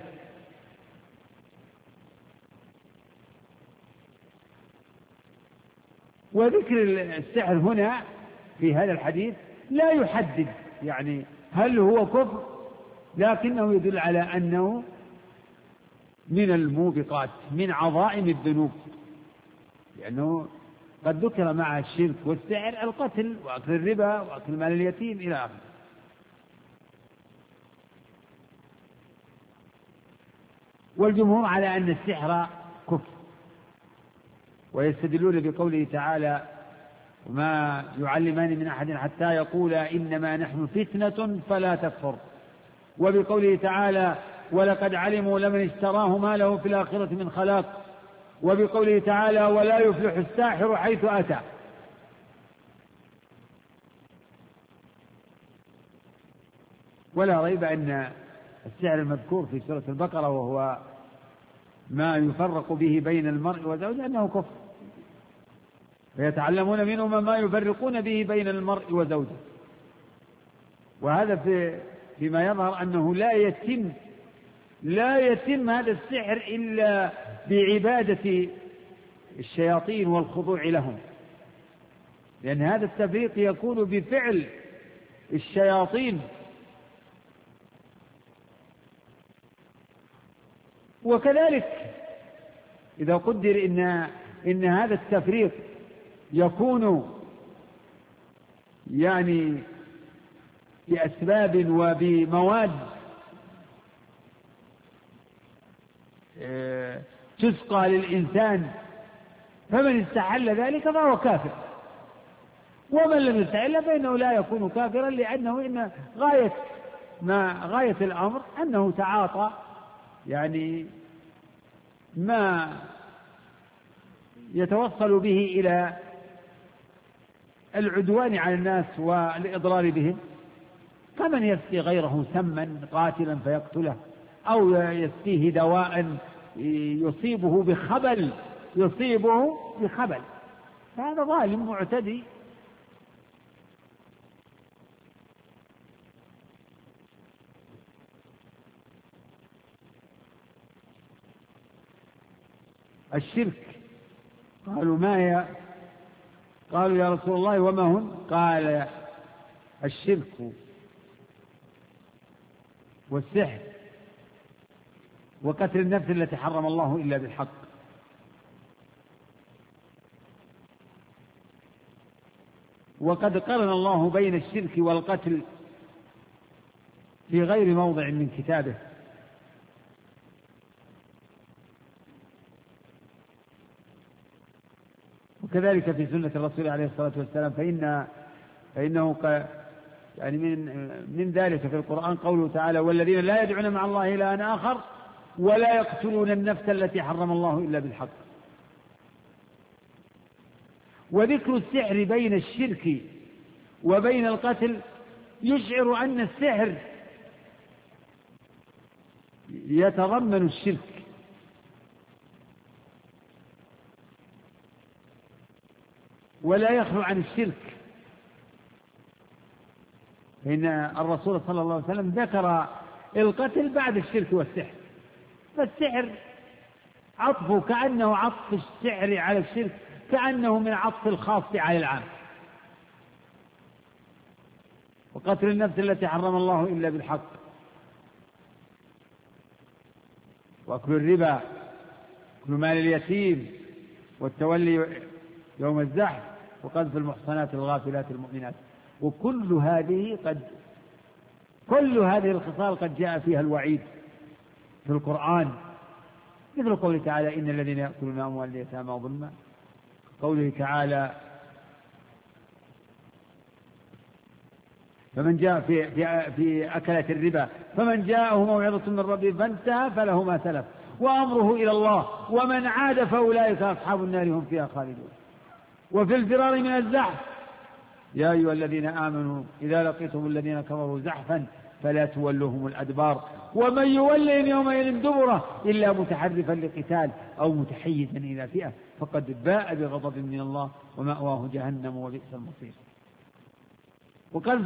وذكر السحر هنا في هذا الحديث لا يحدد يعني هل هو كفر، لكنه يدل على أنه من الموبقات، من عظائم الذنوب، لأنه قد ذكر مع الشرك والسحر القتل وأكل الربا وأكل مال اليتيم إلى آخره. والجمهور على أن السحر كفر، ويستدلون بقوله تعالى: وما يعلمان من أحد حتى يقولا إنما نحن فتنة فلا تكفر، وبقوله تعالى: ولقد علموا لمن اشتراه ما له في الآخرة من خلاق، وبقوله تعالى: ولا يفلح الساحر حيث أتى. ولا ريب أن السحر المذكور في سورة البقرة وهو ما يفرق به بين المرء وزوجه أنه كفر، فيتعلمون منهما ما يفرقون به بين المرء وزوجه. وهذا فيما يظهر أنه لا يتم هذا السحر إلا بعبادة الشياطين والخضوع لهم، لأن هذا التفريق يكون بفعل الشياطين. وكذلك إذا قدر إن هذا التفريق يكون يعني بأسباب وبمواد تسقى للإنسان، فمن استحل ذلك فهو كافر، ومن لم يستحل فإنه لا يكون كافرا، لأنه إن غاية الأمر أنه تعاطى يعني ما يتوصل به إلى العدوان على الناس والإضرار بهم، كمن يسقي غيره سما قاتلا فيقتله، أو يسقيه دواء يصيبه بخبل، هذا ظالم معتدي. الشرك قالوا ما هي؟ قالوا يا رسول الله وما هن؟ قال: الشرك والسحر وقتل النفس التي حرم الله إلا بالحق. وقد قرن الله بين الشرك والقتل في غير موضع من كتابه، وكذلك في سنة الرسول عليه الصلاة والسلام، فإنه يعني من ذلك في القرآن قوله تعالى: والذين لا يدعون مع الله إلها آخر ولا يقتلون النفس التي حرم الله إلا بالحق. وذكر السحر بين الشرك وبين القتل يشعر أن السحر يتضمن الشرك، ولا يخلو عن الشرك، فإن الرسول صلى الله عليه وسلم ذكر القتل بعد الشرك والسحر، فالسحر عطفه كأنه عطف السحر على الشرك، كأنه من عطف الخاص على العام. وقتل النفس التي حرم الله إلا بالحق، وأكل الربا، أكل مال اليتيم، والتولي يوم الزحف، وقذف المحصنات الغافلات المؤمنات. وكل هذه الخصال قد جاء فيها الوعيد في القرآن، مثل قوله تعالى: إن الذين يأكلون أموال اليتامى ظلما، قوله تعالى: فمن جاء في أكلة الربا فمن جاءه موعظة من ربه فانتهى فله ما سلف وأمره إلى الله ومن عاد فأولئك أصحاب النار هم فيها خالدون. وفي الفرار من الزحف: يا أيها الذين آمنوا إذا لقيتم الذين كفروا زحفا فلا تولوهم الأدبار ومن يولهم يومئذ دبره إلا متحرفا لقتال أو متحيزا إلى فئة فقد باء بغضب من الله ومأواه جهنم وبئس المصير. وقال في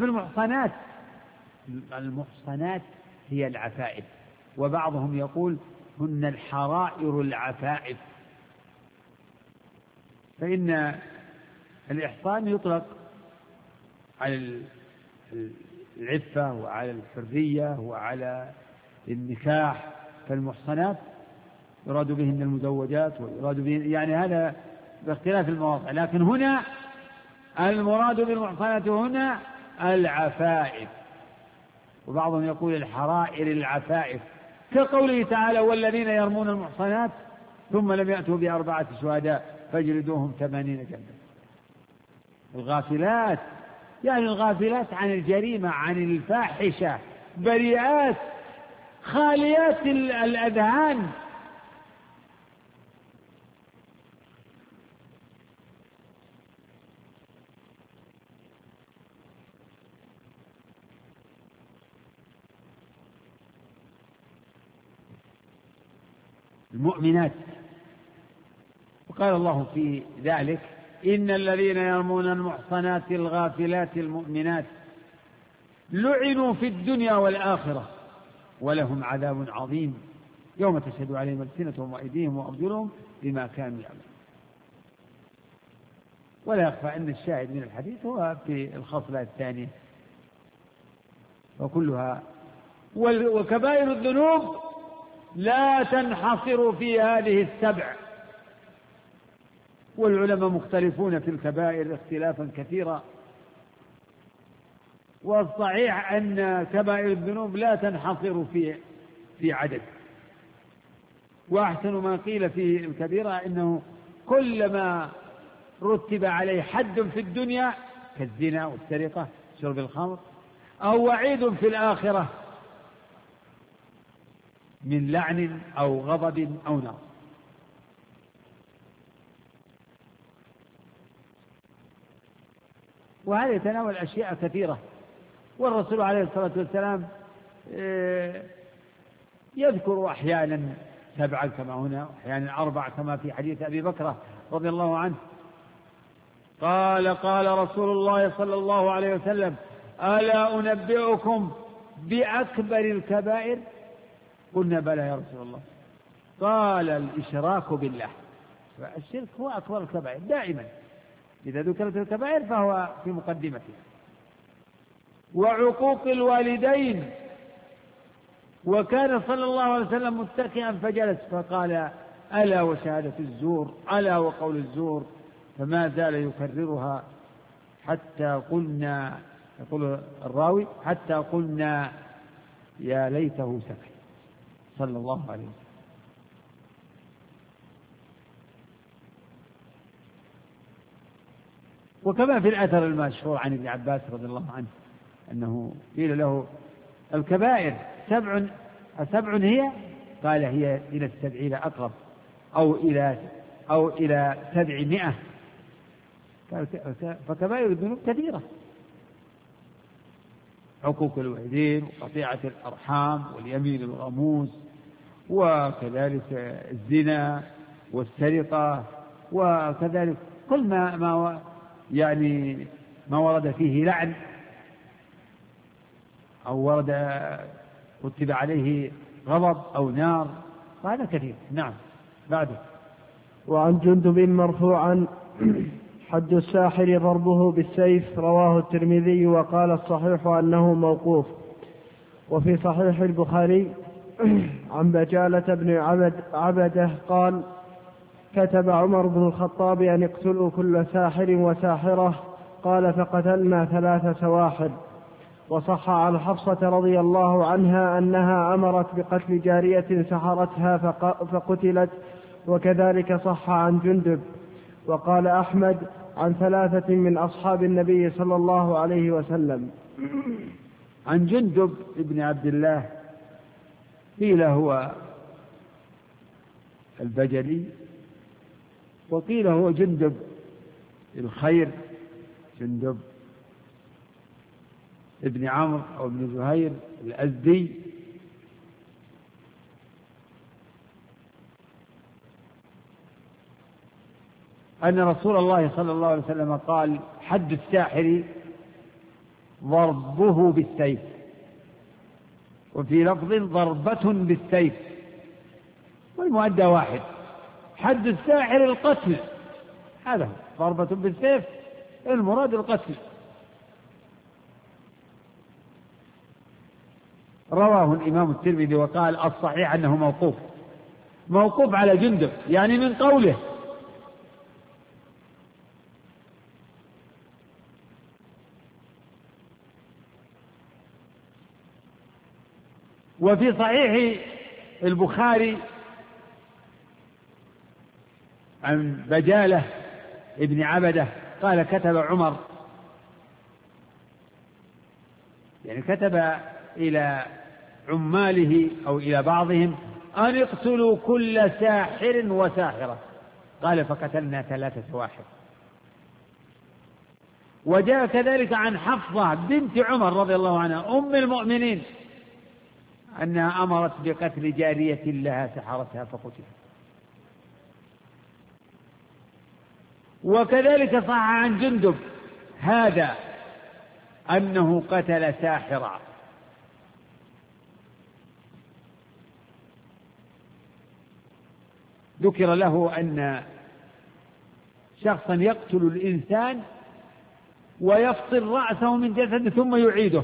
المحصنات هي العفائف، وبعضهم يقول هن الحرائر العفائف، فإن الإحصان يطلق على العفة وعلى الحرية وعلى النكاح، فالمحصنات يراد بهن المزوجات ويراد بهن يعني هذا باختلاف المواضع، لكن هنا المراد بالمحصنات هنا العفائف، وبعضهم يقول الحرائر العفائف، كقوله تعالى والذين يرمون المحصنات ثم لم يأتوا ب4 شهداء فاجلدوهم 80 جلدة. الغافلات يعني الغافلات عن الجريمة عن الفاحشة، بريئات خاليات الأذهان. المؤمنات، وقال الله في ذلك إن الذين يرمون المحصنات الغافلات المؤمنات لعنوا في الدنيا والآخرة ولهم عذاب عظيم يوم تشهد عليهم ألسنتهم وأيديهم وأرجلهم بما كانوا يعملون. ولا يخفى أن الشاهد من الحديث هو في الخصلة الثانية وكلها. وكبائر الذنوب لا تنحصر في هذه 7، والعلماء مختلفون في الكبائر اختلافا كثيرا، والصحيح أن كبائر الذنوب لا تنحصر في عدد، وأحسن ما قيل في الكبيرة إنه كلما رتب عليه حد في الدنيا كالزنا والسرقة شرب الخمر أو وعيد في الآخرة من لعن أو غضب أو نار. وهذا يتناول أشياء كثيرة، والرسول عليه الصلاة والسلام يذكر أحيانا 7 كما هنا، أحيانا 4 كما في حديث أبي بكر رضي الله عنه قال رسول الله صلى الله عليه وسلم ألا أنبئكم بأكبر الكبائر؟ قلنا بلى يا رسول الله. قال الإشراك بالله. الشرك هو أكبر الكبائر دائما، إذا ذكرت الكبائر فهو في مقدمتها. وعقوق الوالدين، وكان صلى الله عليه وسلم متكئا فجلس فقال ألا وشهادة الزور، ألا وقول الزور، فما زال يكررها حتى قلنا، يقول الراوي حتى قلنا يا ليته سكت صلى الله عليه وسلم. وكما في الأثر المشهور عن ابن عباس رضي الله عنه أنه قيل له الكبائر 7 هي؟ قال هي إلى 70 أقرب أو إلى 700. فكبائر الذنوب كثيرة، عقوق الوالدين وقطيعة الأرحام واليمين الغموس وكذلك الزنا والسرقة، وكذلك كل ما ورد فيه لعن أو ورد كتب عليه غضب أو نار، وهذا كثير. نعم. بعده. وعن جندب مرفوعا حد الساحر ضربه بالسيف، رواه الترمذي وقال الصحيح أنه موقوف. وفي صحيح البخاري عن بجالة بن عبده قال كتب عمر بن الخطاب أن اقتلوا كل ساحر وساحرة، قال فقتلنا 3 سواحر. وصح عن حفصة رضي الله عنها أنها أمرت بقتل جارية سحرتها فقتلت، وكذلك صح عن جندب. وقال أحمد عن 3 من أصحاب النبي صلى الله عليه وسلم. عن جندب ابن عبد الله قيل هو البجلي، وقيل هو جندب الخير، جندب ابن عمرو أو ابن زهير الأزدي أن رسول الله صلى الله عليه وسلم قال: حد الساحر ضربه بالسيف، وفي لفظ ضربة بالسيف، والمؤدى واحد. حد الساحر القتل، هذا ضربة بالسيف، المراد القتل. رواه الإمام الترمذي وقال: الصحيح أنه موقوف على جندب، يعني من قوله. وفي صحيح البخاري عن بجالة ابن عبدة قال: كتب عمر، يعني كتب إلى عماله أو إلى بعضهم: أن اقتلوا كل ساحر وساحرة. قال: فقتلنا 3 سواحر. وجاء كذلك عن حفصة بنت عمر رضي الله عنها أم المؤمنين أنها أمرت بقتل جارية لها سحرتها فقتلت. وكذلك صح عن جندب هذا أنه قتل ساحرا. ذكر له أن شخصا يقتل الإنسان ويفصل رأسه من جسده ثم يعيده،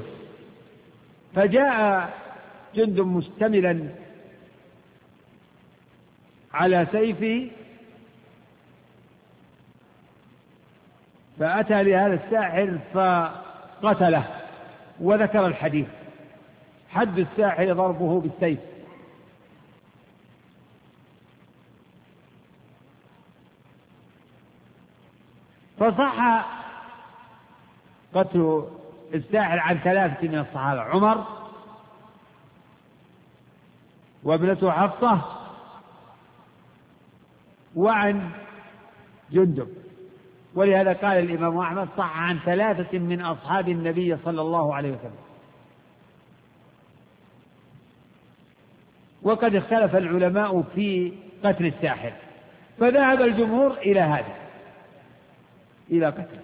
فجاء جندب مشتملا على سيفه فأتى لهذا الساحر فقتله، وذكر الحديث: حد الساحر ضربه بالسيف. فصح قتل الساحر عن 3 من الصحابة: عمر، وابنته حفصة، وعن جندب. ولهذا قال الإمام أحمد: صح عن 3 من أصحاب النبي صلى الله عليه وسلم. وقد اختلف العلماء في قتل الساحر، فذهب الجمهور إلى هذا، إلى قتله.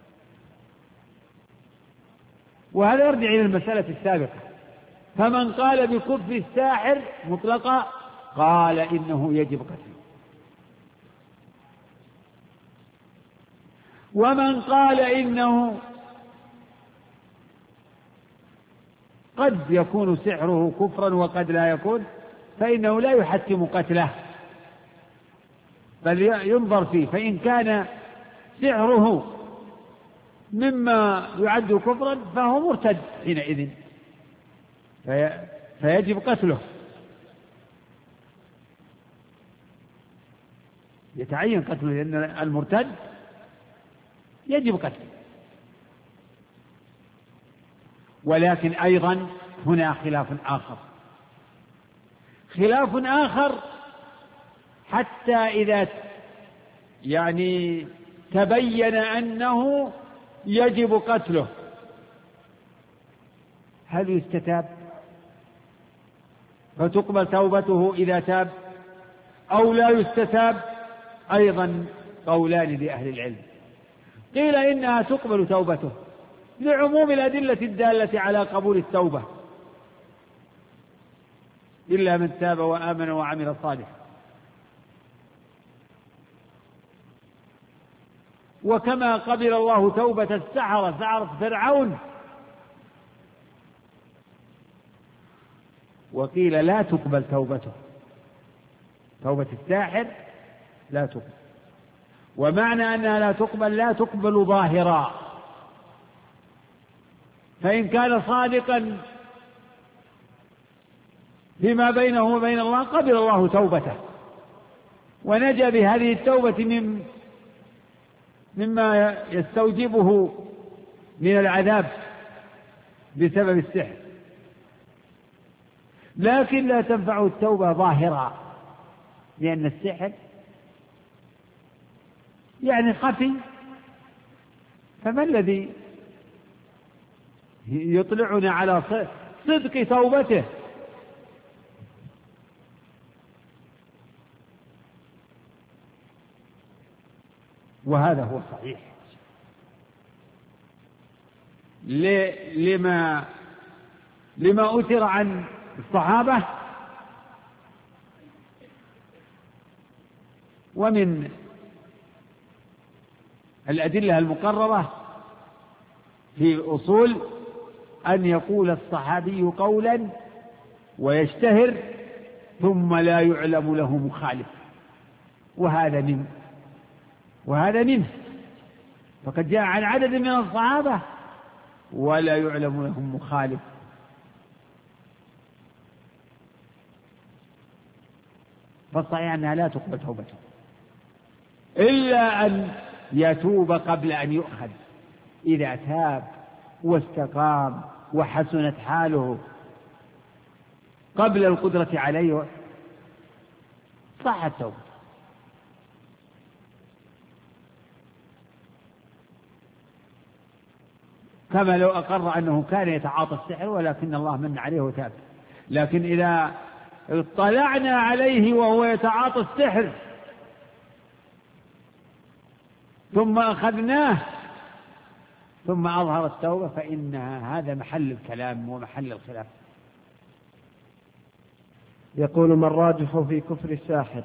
وهذا يرجع إلى المسألة السابقة: فمن قال بكفر الساحر مطلقا قال إنه يجب قتله، ومن قال إنه قد يكون سحره كفرا وقد لا يكون فإنه لا يحتم قتله، بل ينظر فيه، فإن كان سحره مما يعد كفرا فهو مرتد حينئذ فيجب قتله، يتعين قتله، لأن المرتد يجب قتله. ولكن أيضا هنا خلاف آخر حتى إذا يعني تبين أنه يجب قتله، هل يستتاب فتقبل توبته إذا تاب أو لا يستتاب؟ أيضا قولان لأهل العلم. قيل إنها تقبل توبته لعموم الأدلة الدالة على قبول التوبة، إلا من تاب وآمن وعمل صالحا. وكما قبل الله توبة سحرة فرعون. وقيل لا تقبل توبته، توبة الساحر لا تقبل. ومعنى أنها لا تقبل ظاهرا، فإن كان صادقا فيما بينه وبين الله قبل الله توبته ونجا بهذه التوبة مما يستوجبه من العذاب بسبب السحر. لكن لا تنفع التوبة ظاهرا، لأن السحر يعني خفي، فما الذي يطلعنا على صدق توبته. وهذا هو صحيح لما أثر عن الصحابة. ومن الأدلة المقررة في الأصول أن يقول الصحابي قولا ويشتهر ثم لا يعلم له مخالف، وهذا منه فقد جاء عن عدد من الصحابة ولا يعلم لهم مخالف. فالصحيح أنها لا تقبل توبته إلا أن يتوب قبل أن يؤخذ. إذا تاب واستقام وحسنت حاله قبل القدرة عليه صحت توبته. كما لو أقر أنه كان يتعاطى السحر ولكن الله من عليه وتاب. لكن إذا اطلعنا عليه وهو يتعاطى السحر ثم أخذناه ثم أظهر التوبة فإن هذا محل الكلام ومحل الخلاف. يقول: ما الراجح في كفر الساحر؟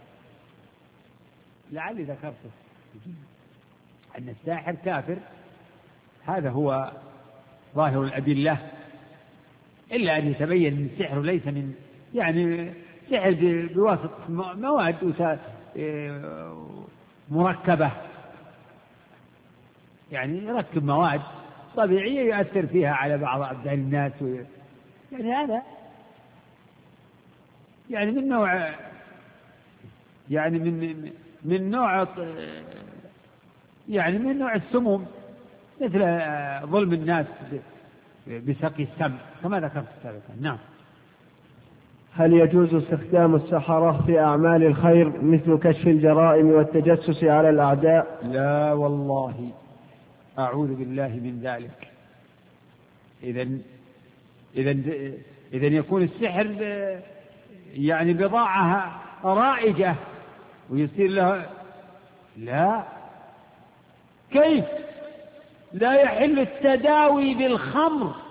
لعلي ذكرته أن الساحر كافر، هذا هو ظاهر الأدلة، إلا أن يتبين أن السحر ليس من سحر بواسطة مواد مركبة، يركب مواد طبيعية يؤثر فيها على بعض أبدان الناس، هذا من نوع من نوع السموم، مثل ظلم الناس بسقي السم كما ذكرت سابقا. نعم. هل يجوز استخدام السحرة في أعمال الخير مثل كشف الجرائم والتجسس على الأعداء؟ لا والله، أعوذ بالله من ذلك. إذن يكون السحر بضاعة رائجة ويصير له، لا، كيف؟ لا يحل التداوي بالخمر